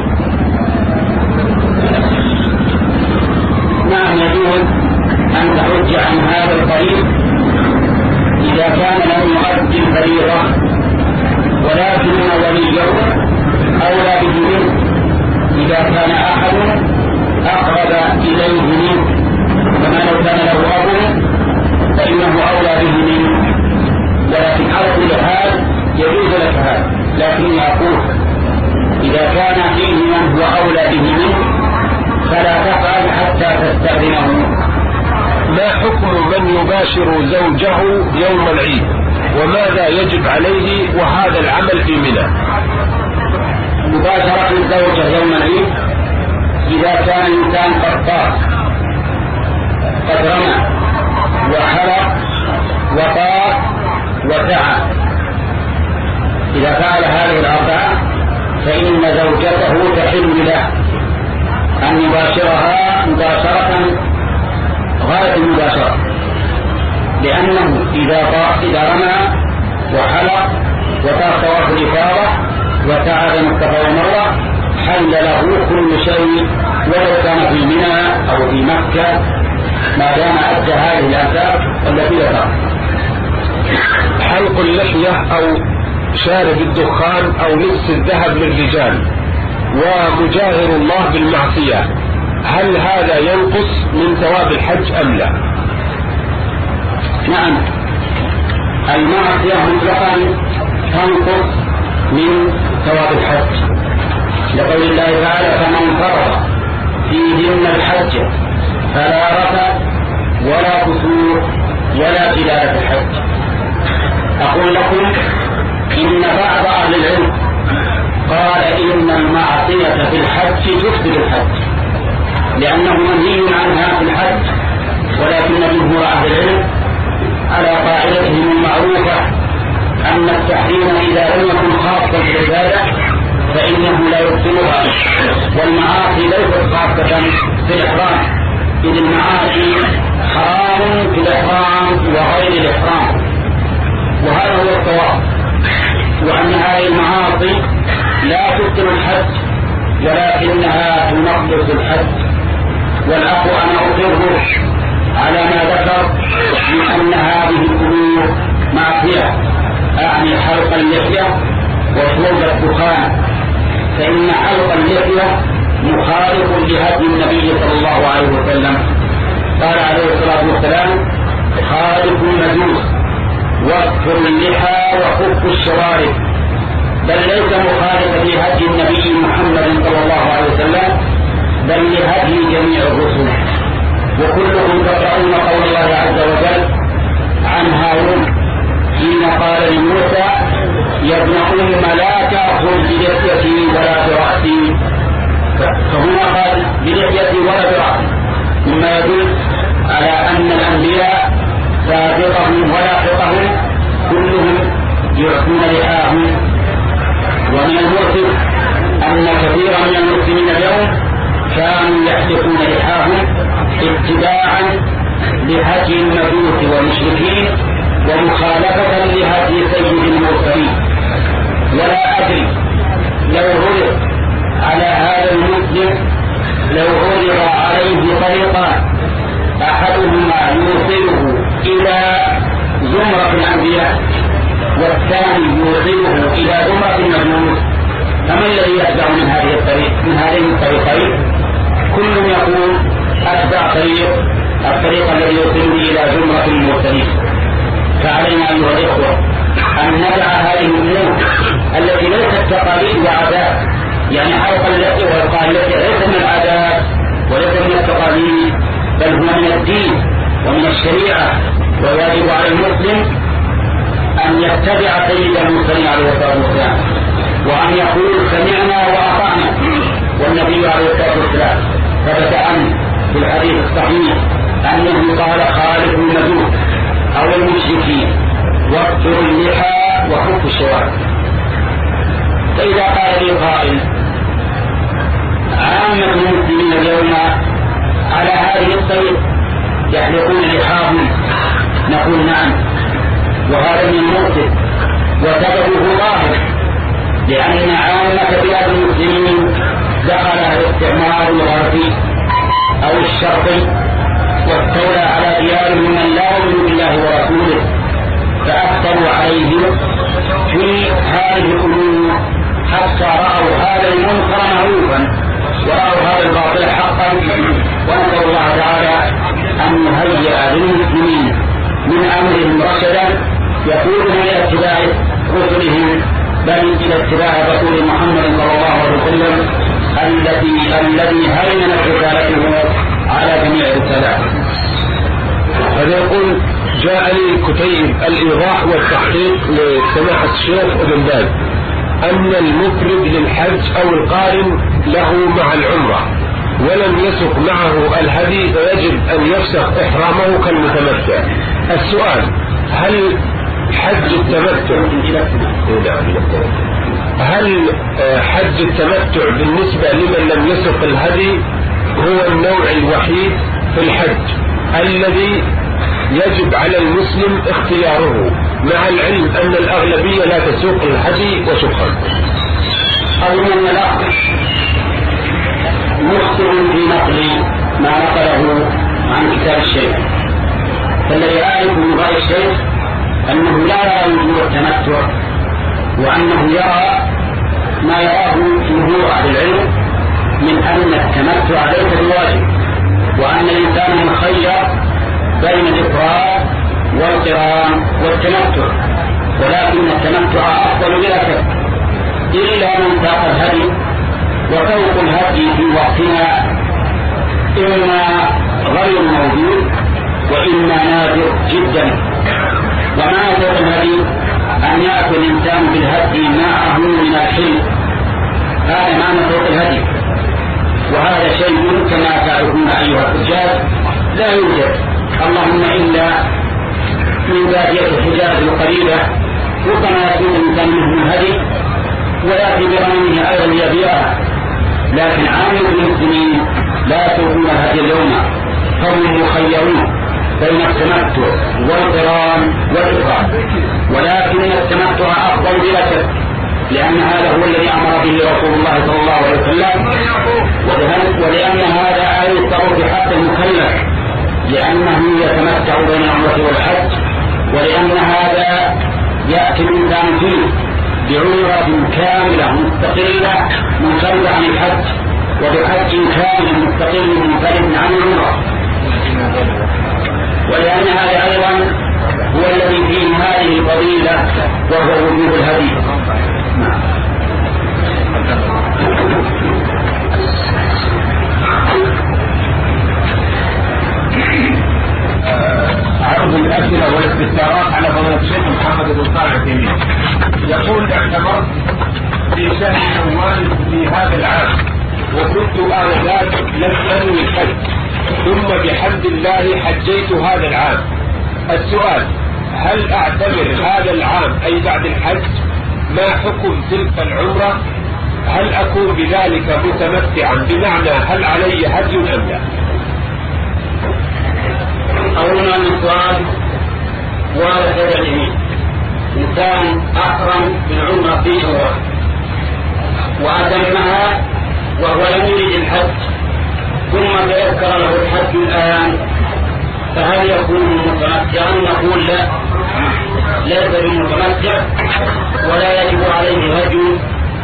نعم، يجوز أن تحج عن هذا الطريق إذا كان لم يؤدي الفريضة، ولكن وليه أولى به منه إذا كان أحد أقرب إليه منه، كما لو كان له أب فإنه أولى به منه. ولكن على كل حال يجوز لك هذا، لكن أقول إذا كان فيه من هو أولى به منه فلا تفعل حتى تستأذنه. ما حكم من يباشر زوجه يوم العيد، وماذا يجب عليه وهذا العمل في منى؟ مباشرة الزوجة يوم العيد إذا كان الإنسان قد طاف قد رمى وحلق وطاف وسعى، إذا فعل هذه الأربعة فإن زوجته تحل له أن يباشرها مباشرة غاية المباشرة، لأنه إذا إذا رمى وحلق وطاف طواف الإفاضة وسعى بين الصفا والمروة حل له كل شيء ولو كان في منى أو في مكة، ما دام أدى هذه الآثار التي ذكرت. حلق اللحية أو شارب الدخان أو لبس الذهب للرجال ومجاهر الله بالمعصية، هل هذا ينقص من ثواب الحج أم لا؟ نعم، المعصية مطلقا تنقص من ثواب الحج، لقول الله تعالى فمن فرض فيهن الحج فلا رفث ولا فسوق ولا جدال في الحج. أقول لكم إن بعض أهل العلم قال إن المعصية في الحج تفسد الحج لأنه منهي عنها في الحج، ولكن جمهور أهل العلم على قاعدتهم المعروفة أن التحريم إذا لم يكن خاصا بالعبادة فإنه لا يبطلها، والمعاصي ليست خاصة في الإحرام، إذ المعاصي حرام في الإحرام وغير الإحرام، وهذا هو الصواب، وأن هذه المعاصي لا تبطل الحج ولكنها تنقص الحج. والأخ أنا أقره على ما ذكر من أن هذه الأمور معصية، أعني حلق اللحية وشرب الدخان، فإن حلق اللحية مخالف لهدي النبي صلى الله عليه وسلم. قال عليه الصلاة والسلام: خالق المجوس واكثر اللحى وخف الشوارب، بل ليس مخالفا لهدي النبي محمد صلى الله عليه وسلم بل لهدي جميع الرسل. وكلكم تقرؤون قول الله عز وجل عن هارون حين قال لموسى: يا ابن أم لا تأخذ بلحيتي ولا برأسي، فهنا قال بلحيتي ولا برأسي، مما يدل على أن الأنبياء سابقهم ولاحقهم كلهم يعطون لحاهم. ومن المؤسف أن كثيرا من المسلمين اليوم كانوا يحلقون لحاهم اتباعا لهدي المجوس والمشركين ومخالفة لهدي سيد المرسلين. ولا أدري لو عرض على هذا المسلم لو عرض عليه طريقان، أحدهما يوصله إلى زمرة الأنبياء والثاني يوصله إلى زمرة المجوس، فما الذي يتبع من هذه الطريق من هذين الطريقين؟ كل يقول أتبع طريق الطريق الذي يوصلني إلى زمرة المرسلين. فعلينا أيها الإخوة أن ندع هذه الأمور التي ليست تقاليد وعادات، يعني حلق اللحية والقاء اللحية ليس من العادات وليس من التقاليد، بل هو من الدين ومن الشريعة، ويجب على المسلم أن يتبع سيد المرسلين عليه الصلاة والسلام، وأن يقول سمعنا وأطعنا. والنبي عليه الصلاة والسلام ثبت عنه في الحديث الصحيح أنه قال: خالق المجوس أو المشركين واكثر اللحى وخف الشوارب. فإذا قال لي قائل: عامة المسلمين اليوم على هذه الطريق يحلقون لحاهم، نقول: نعم، وهذا من المؤسف وسببه ظاهر، لأن عامة بلاد المسلمين دخل الاستعمار الغربي أو الشرقي واستولى على ديارهم من لا يؤمن بالله ورسوله، فأثروا عليهم في هذه الأمور حتى رأوا هذا المنكر معروفا ورأوا هذا الباطل حقا. ونسأل الله تعالى أن يهيئ للمسلمين من أمرهم رشدا يقودهم إلى اتباع رسلهم، بل إلى اتباع رسول محمد صلى الله عليه وسلم الذي الذي هيمنت رسالته على جميع الرسالات. هذا يقول: جاء لي كتيب الإيضاح والتحقيق لسماحة الشيخ ابن باز أن المفرد للحج أو القارن له مع العمرة ولم يسق معه الهدي فيجب أن يفسخ إحرامه كالمتمتع. السؤال: هل حج التمتع هل حج التمتع بالنسبة لمن لم يسق الهدي هو النوع الوحيد في الحج الذي يجب على المسلم اختياره، مع العلم أن الأغلبية لا تسوق الهدي وشكرا؟ أو من الأخ مخطئ في نقل ما نقله عن كتاب الشيخ، فالذي يعرف من رأي الشيخ أنه لا يرى وجوب التمتع، وأنه يرى ما يراه جمهور أهل العلم من أن التمتع ليس بواجب، وأن الإنسان مخير بين الإفراد والقران والتمتع، ولكن التمتع أفضل بلا شك إلا من ساق الهدي. وفوق الهدي في وقتنا إما غير موجود وإما نادر جدا. ومعنى فوق الهدي أن يأكل الإنسان بالهدي معه من الحل، هذا معنى فوق الهدي، وهذا شيء كما تعرفون أيها الحجاج لا يوجد، اللهم إلا من بادية الحجاز القريبة ربما يكون الإنسان منه الهدي ويأتي برهنه أيضا يبيعها، لكن عامة المسلمين لا يتركون الهدي اليوم، فهم مخيرون بين التمتع والقران والإفراد، ولكن التمتع أفضل بلا شك، لأن هذا هو الذي أمر به رسول الله صلى الله عليه وسلم، ولأن هذا أيسر بحق المكلف لأنه يتمتع بين العمرة والحج، ولأن هذا يأتي الإنسان فيه بعمرة كاملة مستقلة منفردة عن الحج، وبحج كامل مستقل منفرد عن العمرة، ولأن هذا أيضا هو الذي فيه هذه الفضيلة وهو وجوب الهدي. عرض الأسئلة والاستفسارات على فضيلة الشيخ محمد بن صالح العثيمين. يقول: اعتمرت في شهر شوال في هذا العام، وكنت آنذاك لم أنوي الحج، ثم بحمد الله حجيت هذا العام. السؤال: هل أعتمر هذا العام أي بعد الحج؟ ما حكم تلك العمرة؟ هل أكون بذلك متمتعا؟ بمعنى هل علي هدي أم لا؟ أولا السؤال واضح للجميع، إنسان أحرم بالعمرة في شوال وأتمها وهو لم يريد الحج، ثم تذكر له الحج الآن، فهل يكون متمتعا؟ نقول لا، ليس بمتمتع ولا يجب عليه هدي.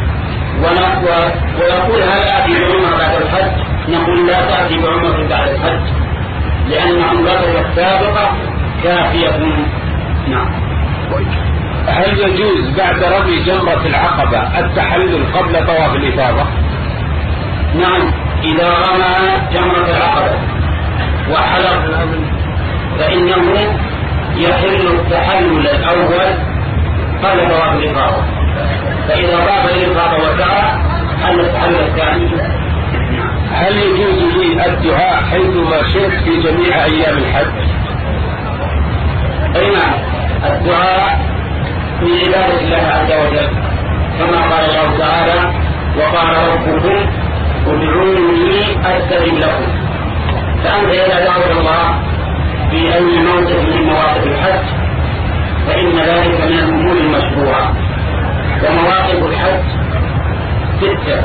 ويقول هل آتي بعمرة بعد الحج؟ نقول لا تأتي بعمرة بعد الحج، لأن عمرته السابقة كافية. نعم. هل يجوز بعد رمي جمرة العقبة التحلل قبل طواف الإفاضة؟ نعم، إذا رمى جمرة العقبة وحلق فإنه يحل التحلل الأول قبل طواف الإفاضة، فإذا طاف الإفاضة وسعى حل التحلل الثاني. هل يجوز لي الدعاء حيثما شئت في جميع أيام الحج؟ أي نعم، الدعاء من عبادة الله عز وجل، كما قال الله تعالى: وقال ربكم ادعوني أستجب لكم. فأنت إذا دعوت الله في أي موقف من مواقف الحج فإن ذلك من الأمور المشروعة. ومواقف الحج ستة،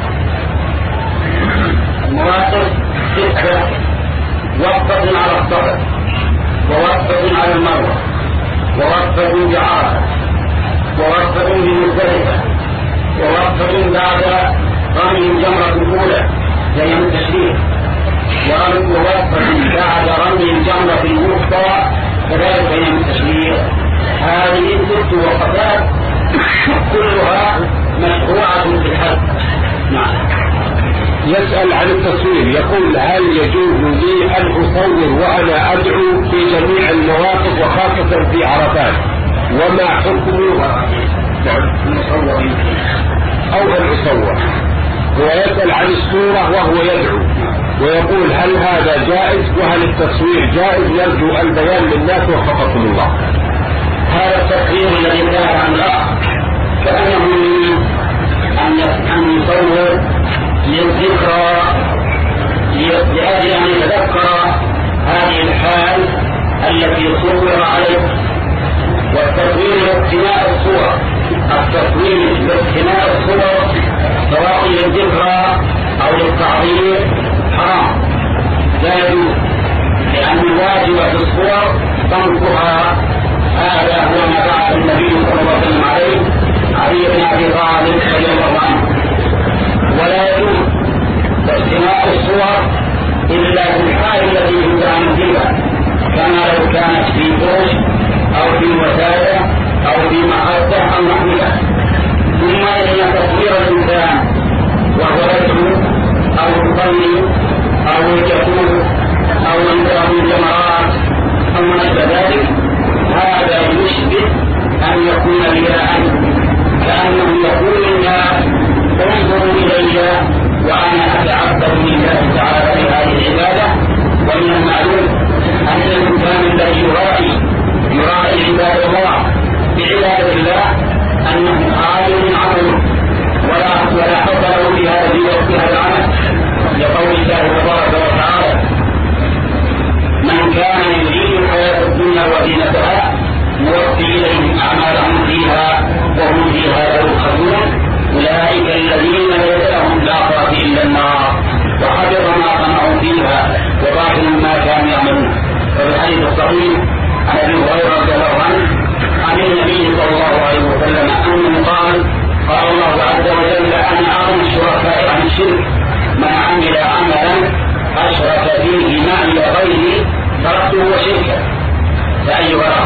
المواقف ستة: وقفة على الصفا، ووقفة على المروة، ووقفة بعرفة، ووقفة بمزدلفة، ووقفة بعد رمي الجمرة الأولى زي التشريق، ووقفة بعد رمي الجمرة الوسطى كذلك زي التشريق. هذه ست وقفات كلها مشروعة في الحج. نعم. يسأل عن التصوير، يقول: هل يجوز لي أن أصور وأنا أدعو في جميع المواقف وخاصة في عرفات؟ وما حكمه؟ أو أن أصور. ويسأل عن الصورة وهو يدعو، ويقول: هل هذا جائز؟ وهل التصوير جائز؟ يرجو البيان للناس وفقكم الله. هذا التصوير الذي كان عن الأخ كأنه أن يصور للذكرى لأجل أن يتذكر هذه الحال التي صور عليه. والتصوير لاقتناء الصور، التصوير لاقتناء الصور سواء للذكرى أو للتعظيم حرام لا يجوز، لأن الواجب في الصور ضبطها. هذا هو ما بعث النبي صلى الله عليه وسلم عليه علي بن أبي طالب رضي الله عنه. ولا يجوز اقتناء الصور إلا في الحال التي يمكن فيها، كما لو كانت في فرش أو في وسادة أو في مخدة أو نحوها. ثم إن تصوير الإنسان وهو يدعو أو يصلي أو يجهز أو ينتهي الجمرات أو ما شابه ذلك، هذا يشبه أن يكون رياء، كأنه يقول للناس: انظروا إلي وأنا أتعبد لله تعالى في هذه العبادة. ومن المعلوم أن الإنسان الذي يرائي يرائي عباد الله بعبادة الله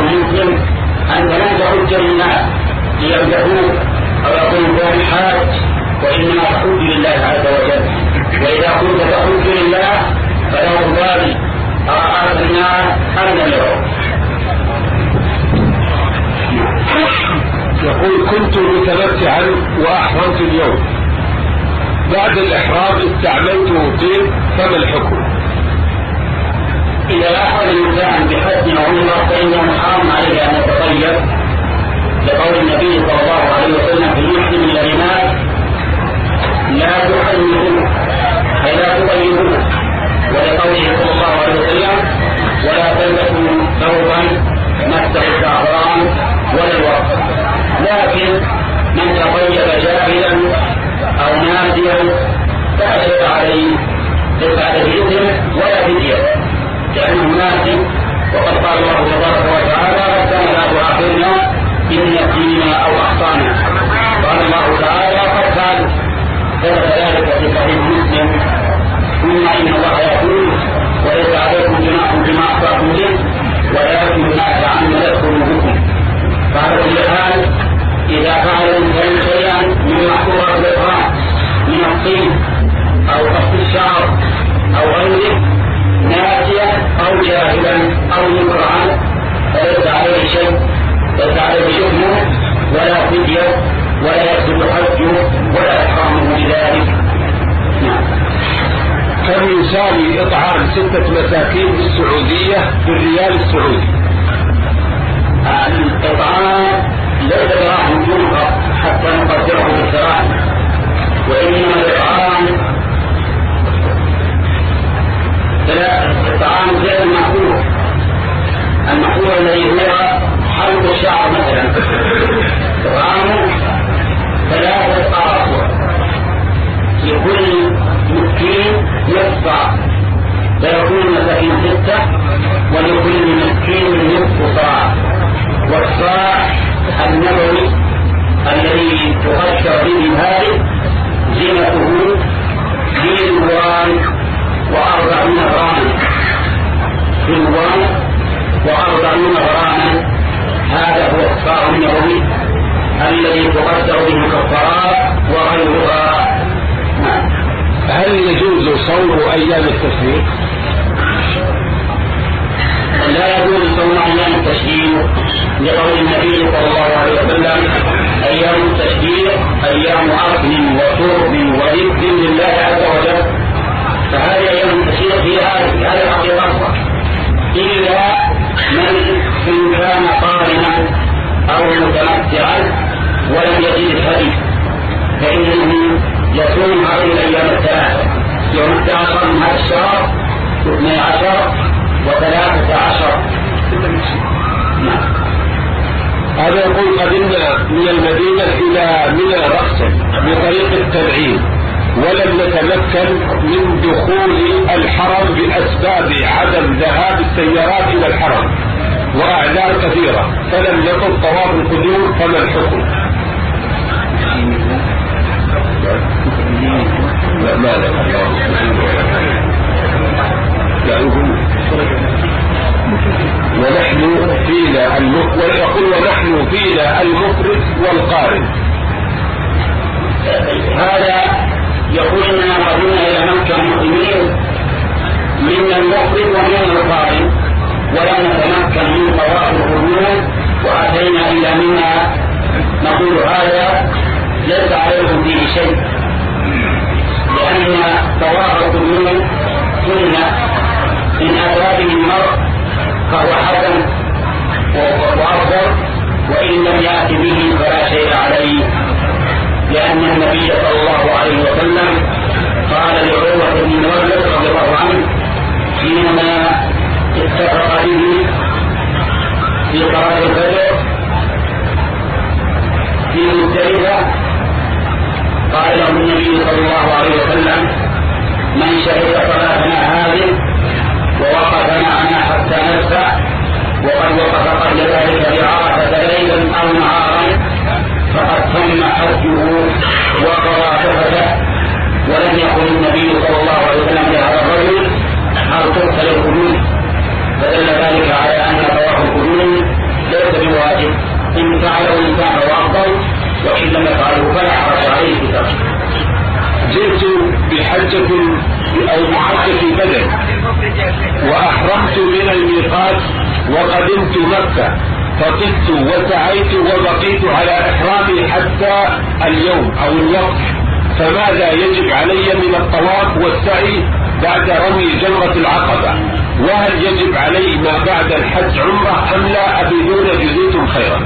المسلم أنت لن تحج للناس ليمدحوك أو يقولوا كون حاج، وإنما تحج لله عز وجل. وإذا كنت تحج لله فلا تبالي أرأت الناس أم لم يروا. يقول كنت متمتعا وأحرمت اليوم، بعد الإحرام استعملت طيب، فما الحكم؟ إذا أحرم الإنسان بحج أو عمرة فإنه حرام عليه أن يتطيب، لقول النبي صلى الله عليه وسلم في مسلم من الإمام: لا تحللوا أي لا تطيبوا، ولقوله صلى الله عليه وسلم: ولا تلبسوا ثوبا مسه الزعفران ولا الورق. لكن من تطيب جاهلا أو ناديا فلا شيء عليه، ليس عليه إثم ولا فدية، لأنه ناسي، وقد قال الله تبارك وتعالى: ربنا لا تؤاخذنا إن نسينا أو أخطأنا. قال الله تعالى: قد فعل ذلك في صحيح مسلم: ثم إن الله يقول: وليس عليكم جناح بما أخطأتم به ولكن ما تعمدت قلوبكم. فعلى كل حال إذا فعل الإنسان شيئا من محظورات الإحرام من الطين أو قص الشعر أو غيره ناسيا أو جاهلا أو مكرها فليس عليه شيء، ليس عليه شؤم ولا فدية ولا يكتب حجه ولا إحرامه بذلك. كم يساوي إطعام ستة مساكين في السعودية بالريال السعودي؟ الإطعام ليس دراهم تنفق حتى نقدره بالدراهم، وإنما الإطعام الطعام غير المحظور. المحظور الذي هو حلق الشعر مثلا طعامه ثلاثة أراضي، لكل مسكين يصفع، فيكون مساكين ستة، ولكل مسكين نصف صاع. والصاع النبوي الذي تقشر به هذه زينته دينوان وأربعون غراما، دينوان وأربعون غراما، هذا هو الصاع النبوي الذي تقدر به الكفارات وغيرها. هل يجوز صوم أيام التشريق؟ لا يجوز صوم أيام التشريق، لقول النبي صلى الله عليه وسلم: أيام التشريق أيام أكل وشرب وذكر لله عز وجل. فهذه أيام التشريق هي هذه الحقيقة، إلا من كان قارنا أو متمتعا ولم يجد الهدي فإنه يصوم هذه الأيام الثلاثة: يوم التاسع عشر من هذا الشهر واثني عشر وثلاثة عشر. هذا يقول: قدمنا من المدينة إلى منى رأسا بطريق التنعيم، ولم نتمكن من دخول الحرم بأسباب عدم ذهاب السيارات إلى الحرم وأعذار كثيرة، فلم يطب طواف القدوم، فما الحكم؟ لا ما ونحن فينا المفرد، يقول ونحن فينا المفرد والقارن. هذا يقول اننا قدمنا الى مكة مسلمين من المفرد ومن القارن، ولم نتمكن من طواف القدوم واتينا الى منى. نقول هذا ليس عليكم فيه شيء، لان طواف القدوم سنة، إن أتى به المرء فهو حسن وأفضل، وإن لم يأتي به فلا شيء عليه، لأن النبي صلى الله عليه وسلم قال لعروة بن مسعود رضي الله عنه حينما اتفق به في صلاة الفجر في مزدلفة، قال له النبي صلى الله عليه وسلم: من شهد صلاتنا هذه ووقف معنا حتى نرفع، وقد وقف قبل ذلك بعرفة ليلا أو نهارا، فقد تم حجه وقضى تفته. ولم يقل النبي صلى الله عليه وسلم لهذا الرجل: هل تغسل القدوم؟ فدل ذلك على أن طواف القدوم مكة فطفت وسعيت وبقيت على إحرامي حتى اليوم أو الوقت، فماذا يجب علي من الطواف والسعي بعد رمي جمرة العقبة؟ وهل يجب علي ما بعد الحج عمرة أم لا؟ أبدون جزيتم خيرا.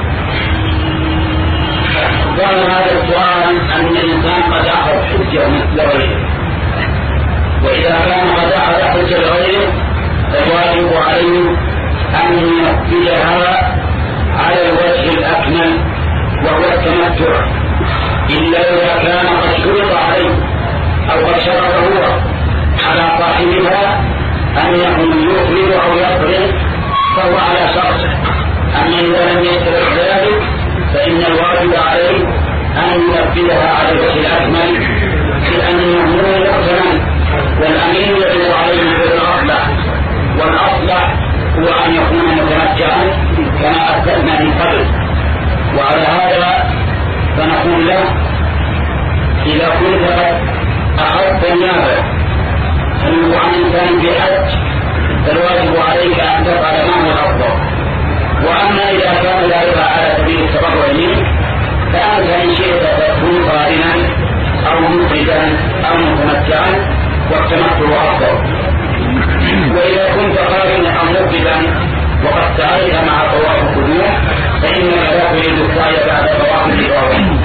قال هذا السؤال أن الإنسان قد أخذ حجة مثل غيره، وإذا كان قد أخذ حجة غيره فالواجب عليه أن ينفذها على الوجه الأكمل وهو التمتع، إلا إذا كان قد شرط عليه أو قد شرط هو على صاحبها أنه يفرد أو يفرد فهو على شرطه. أما إذا لم يشترط ذلك فإن الواجب عليه أن ينفذها على الوجه الأكمل، لأنه هو يؤتمن والأمين يجب عليه بالأصلح، والأصلح هو أن يكون متمتعا كما أثبتنا من قبل. وعلى هذا فنقول له إذا كنت قد أخذت النابة عن إنسان في حج فالواجب عليك أن تفعل ما هو الأفضل. وأما إذا كان ذلك على سبيل التبرع منك فأنت إن شئت تكون قارنا أو مفردا أو متمتعا والتمتع أفضل. وإذا كنت قارنا أو مفردا وقد سعيت مع طواف القدوم فإنك لا تريد السعي بعد طواف الإفاضة.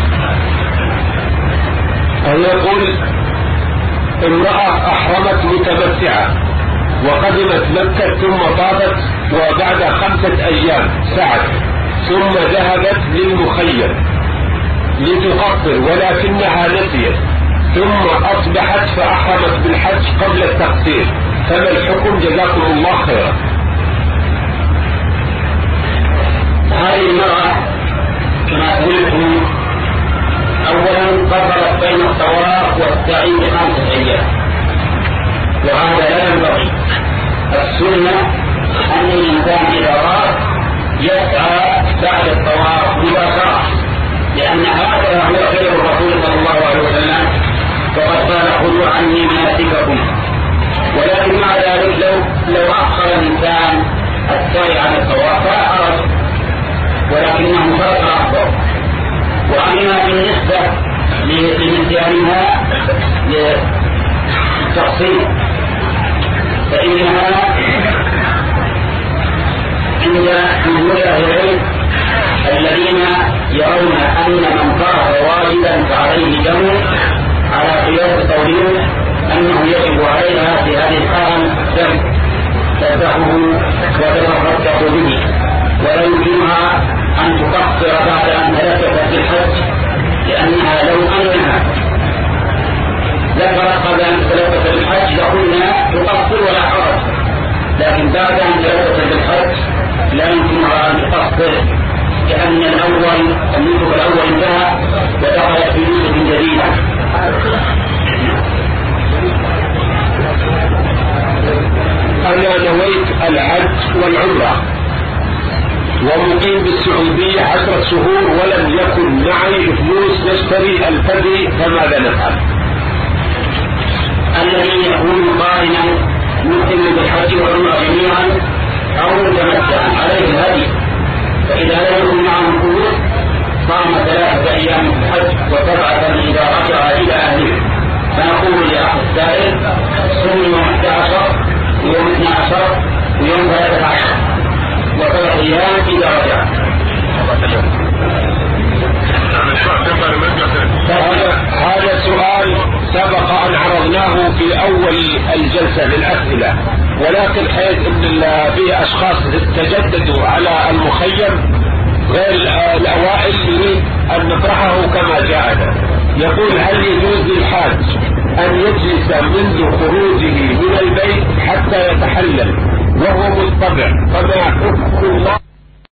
أن يقول امرأة أحرمت متمتعة وقدمت مكة ثم طافت وبعد خمسة أيام سعت ثم ذهبت للمخيم لتقصر ولكنها نسيت ثم أصبحت فأحرمت بالحج قبل التقصير، فما الحكم جزاكم الله خيرا؟ هذه المرأة كما قلت أولا قررت بين الطواف والسعي بخمسة أيام، وهذا لا ينبغي. السنة أن الإنسان إذا طاف يسعى بعد الطواف مباشرة، لأن هذا هو فعل الرسول صلى الله عليه وسلم، فقد قال خذوا عني مناسككم. ولكن مع ذلك لو لو أخر الإنسان السعي عن الطواف فلا حرج، ولكنه فرق أفضل. وأما بالنسبة لنسيانها للتقصير فإنها عند جمهور أهل العلم الذين يرون أن من فرض واجبا فعليه دم على قياس قولهم أنه يجب عليها في هذه الحال دم تذبحه وتتصدق به، ولا يمكنها أن تقصر بعد أن تلبست بالحج، لأنها لو أنها ذكرت قبل أن تلبس بالحج لقلنا تقصر ولا حرج، لكن بعد أن تلبس بالحج لا يمكنها أن تقصر، لأن الأول النسك الأول انتهى ودخلت في نسك جديد. أنا نويت الحج والعمرة ومقيم بالسعودية عشرة شهور ولم يكن معي فلوس نشتري الفدي، فماذا نفعل؟ الذي يكون قارنا مقيم بالحج والعمرة جميعا أو متمتعا عليه الهدي، فإذا لم يكن معه فلوس صام ثلاثة أيام في الحج وسبعة إذا رجع إلى أهله. فنقول لأخ السائل صوم يوم أحد عشر ويوم اثنى عشر ويوم ثلاثة عشر وثلاث أيام إذا رجع. هذا سؤال سبق أن عرضناه في أول الجلسة للأسئلة، ولكن حيث أن في أشخاص تجددوا على المخيم غير الأوائل نريد أن نطرحه كما جاءنا. يقول هل يجوز للحاج أن يجلس منذ خروجه من البيت حتى يتحلل وهو مضطجع؟ فما حكم الله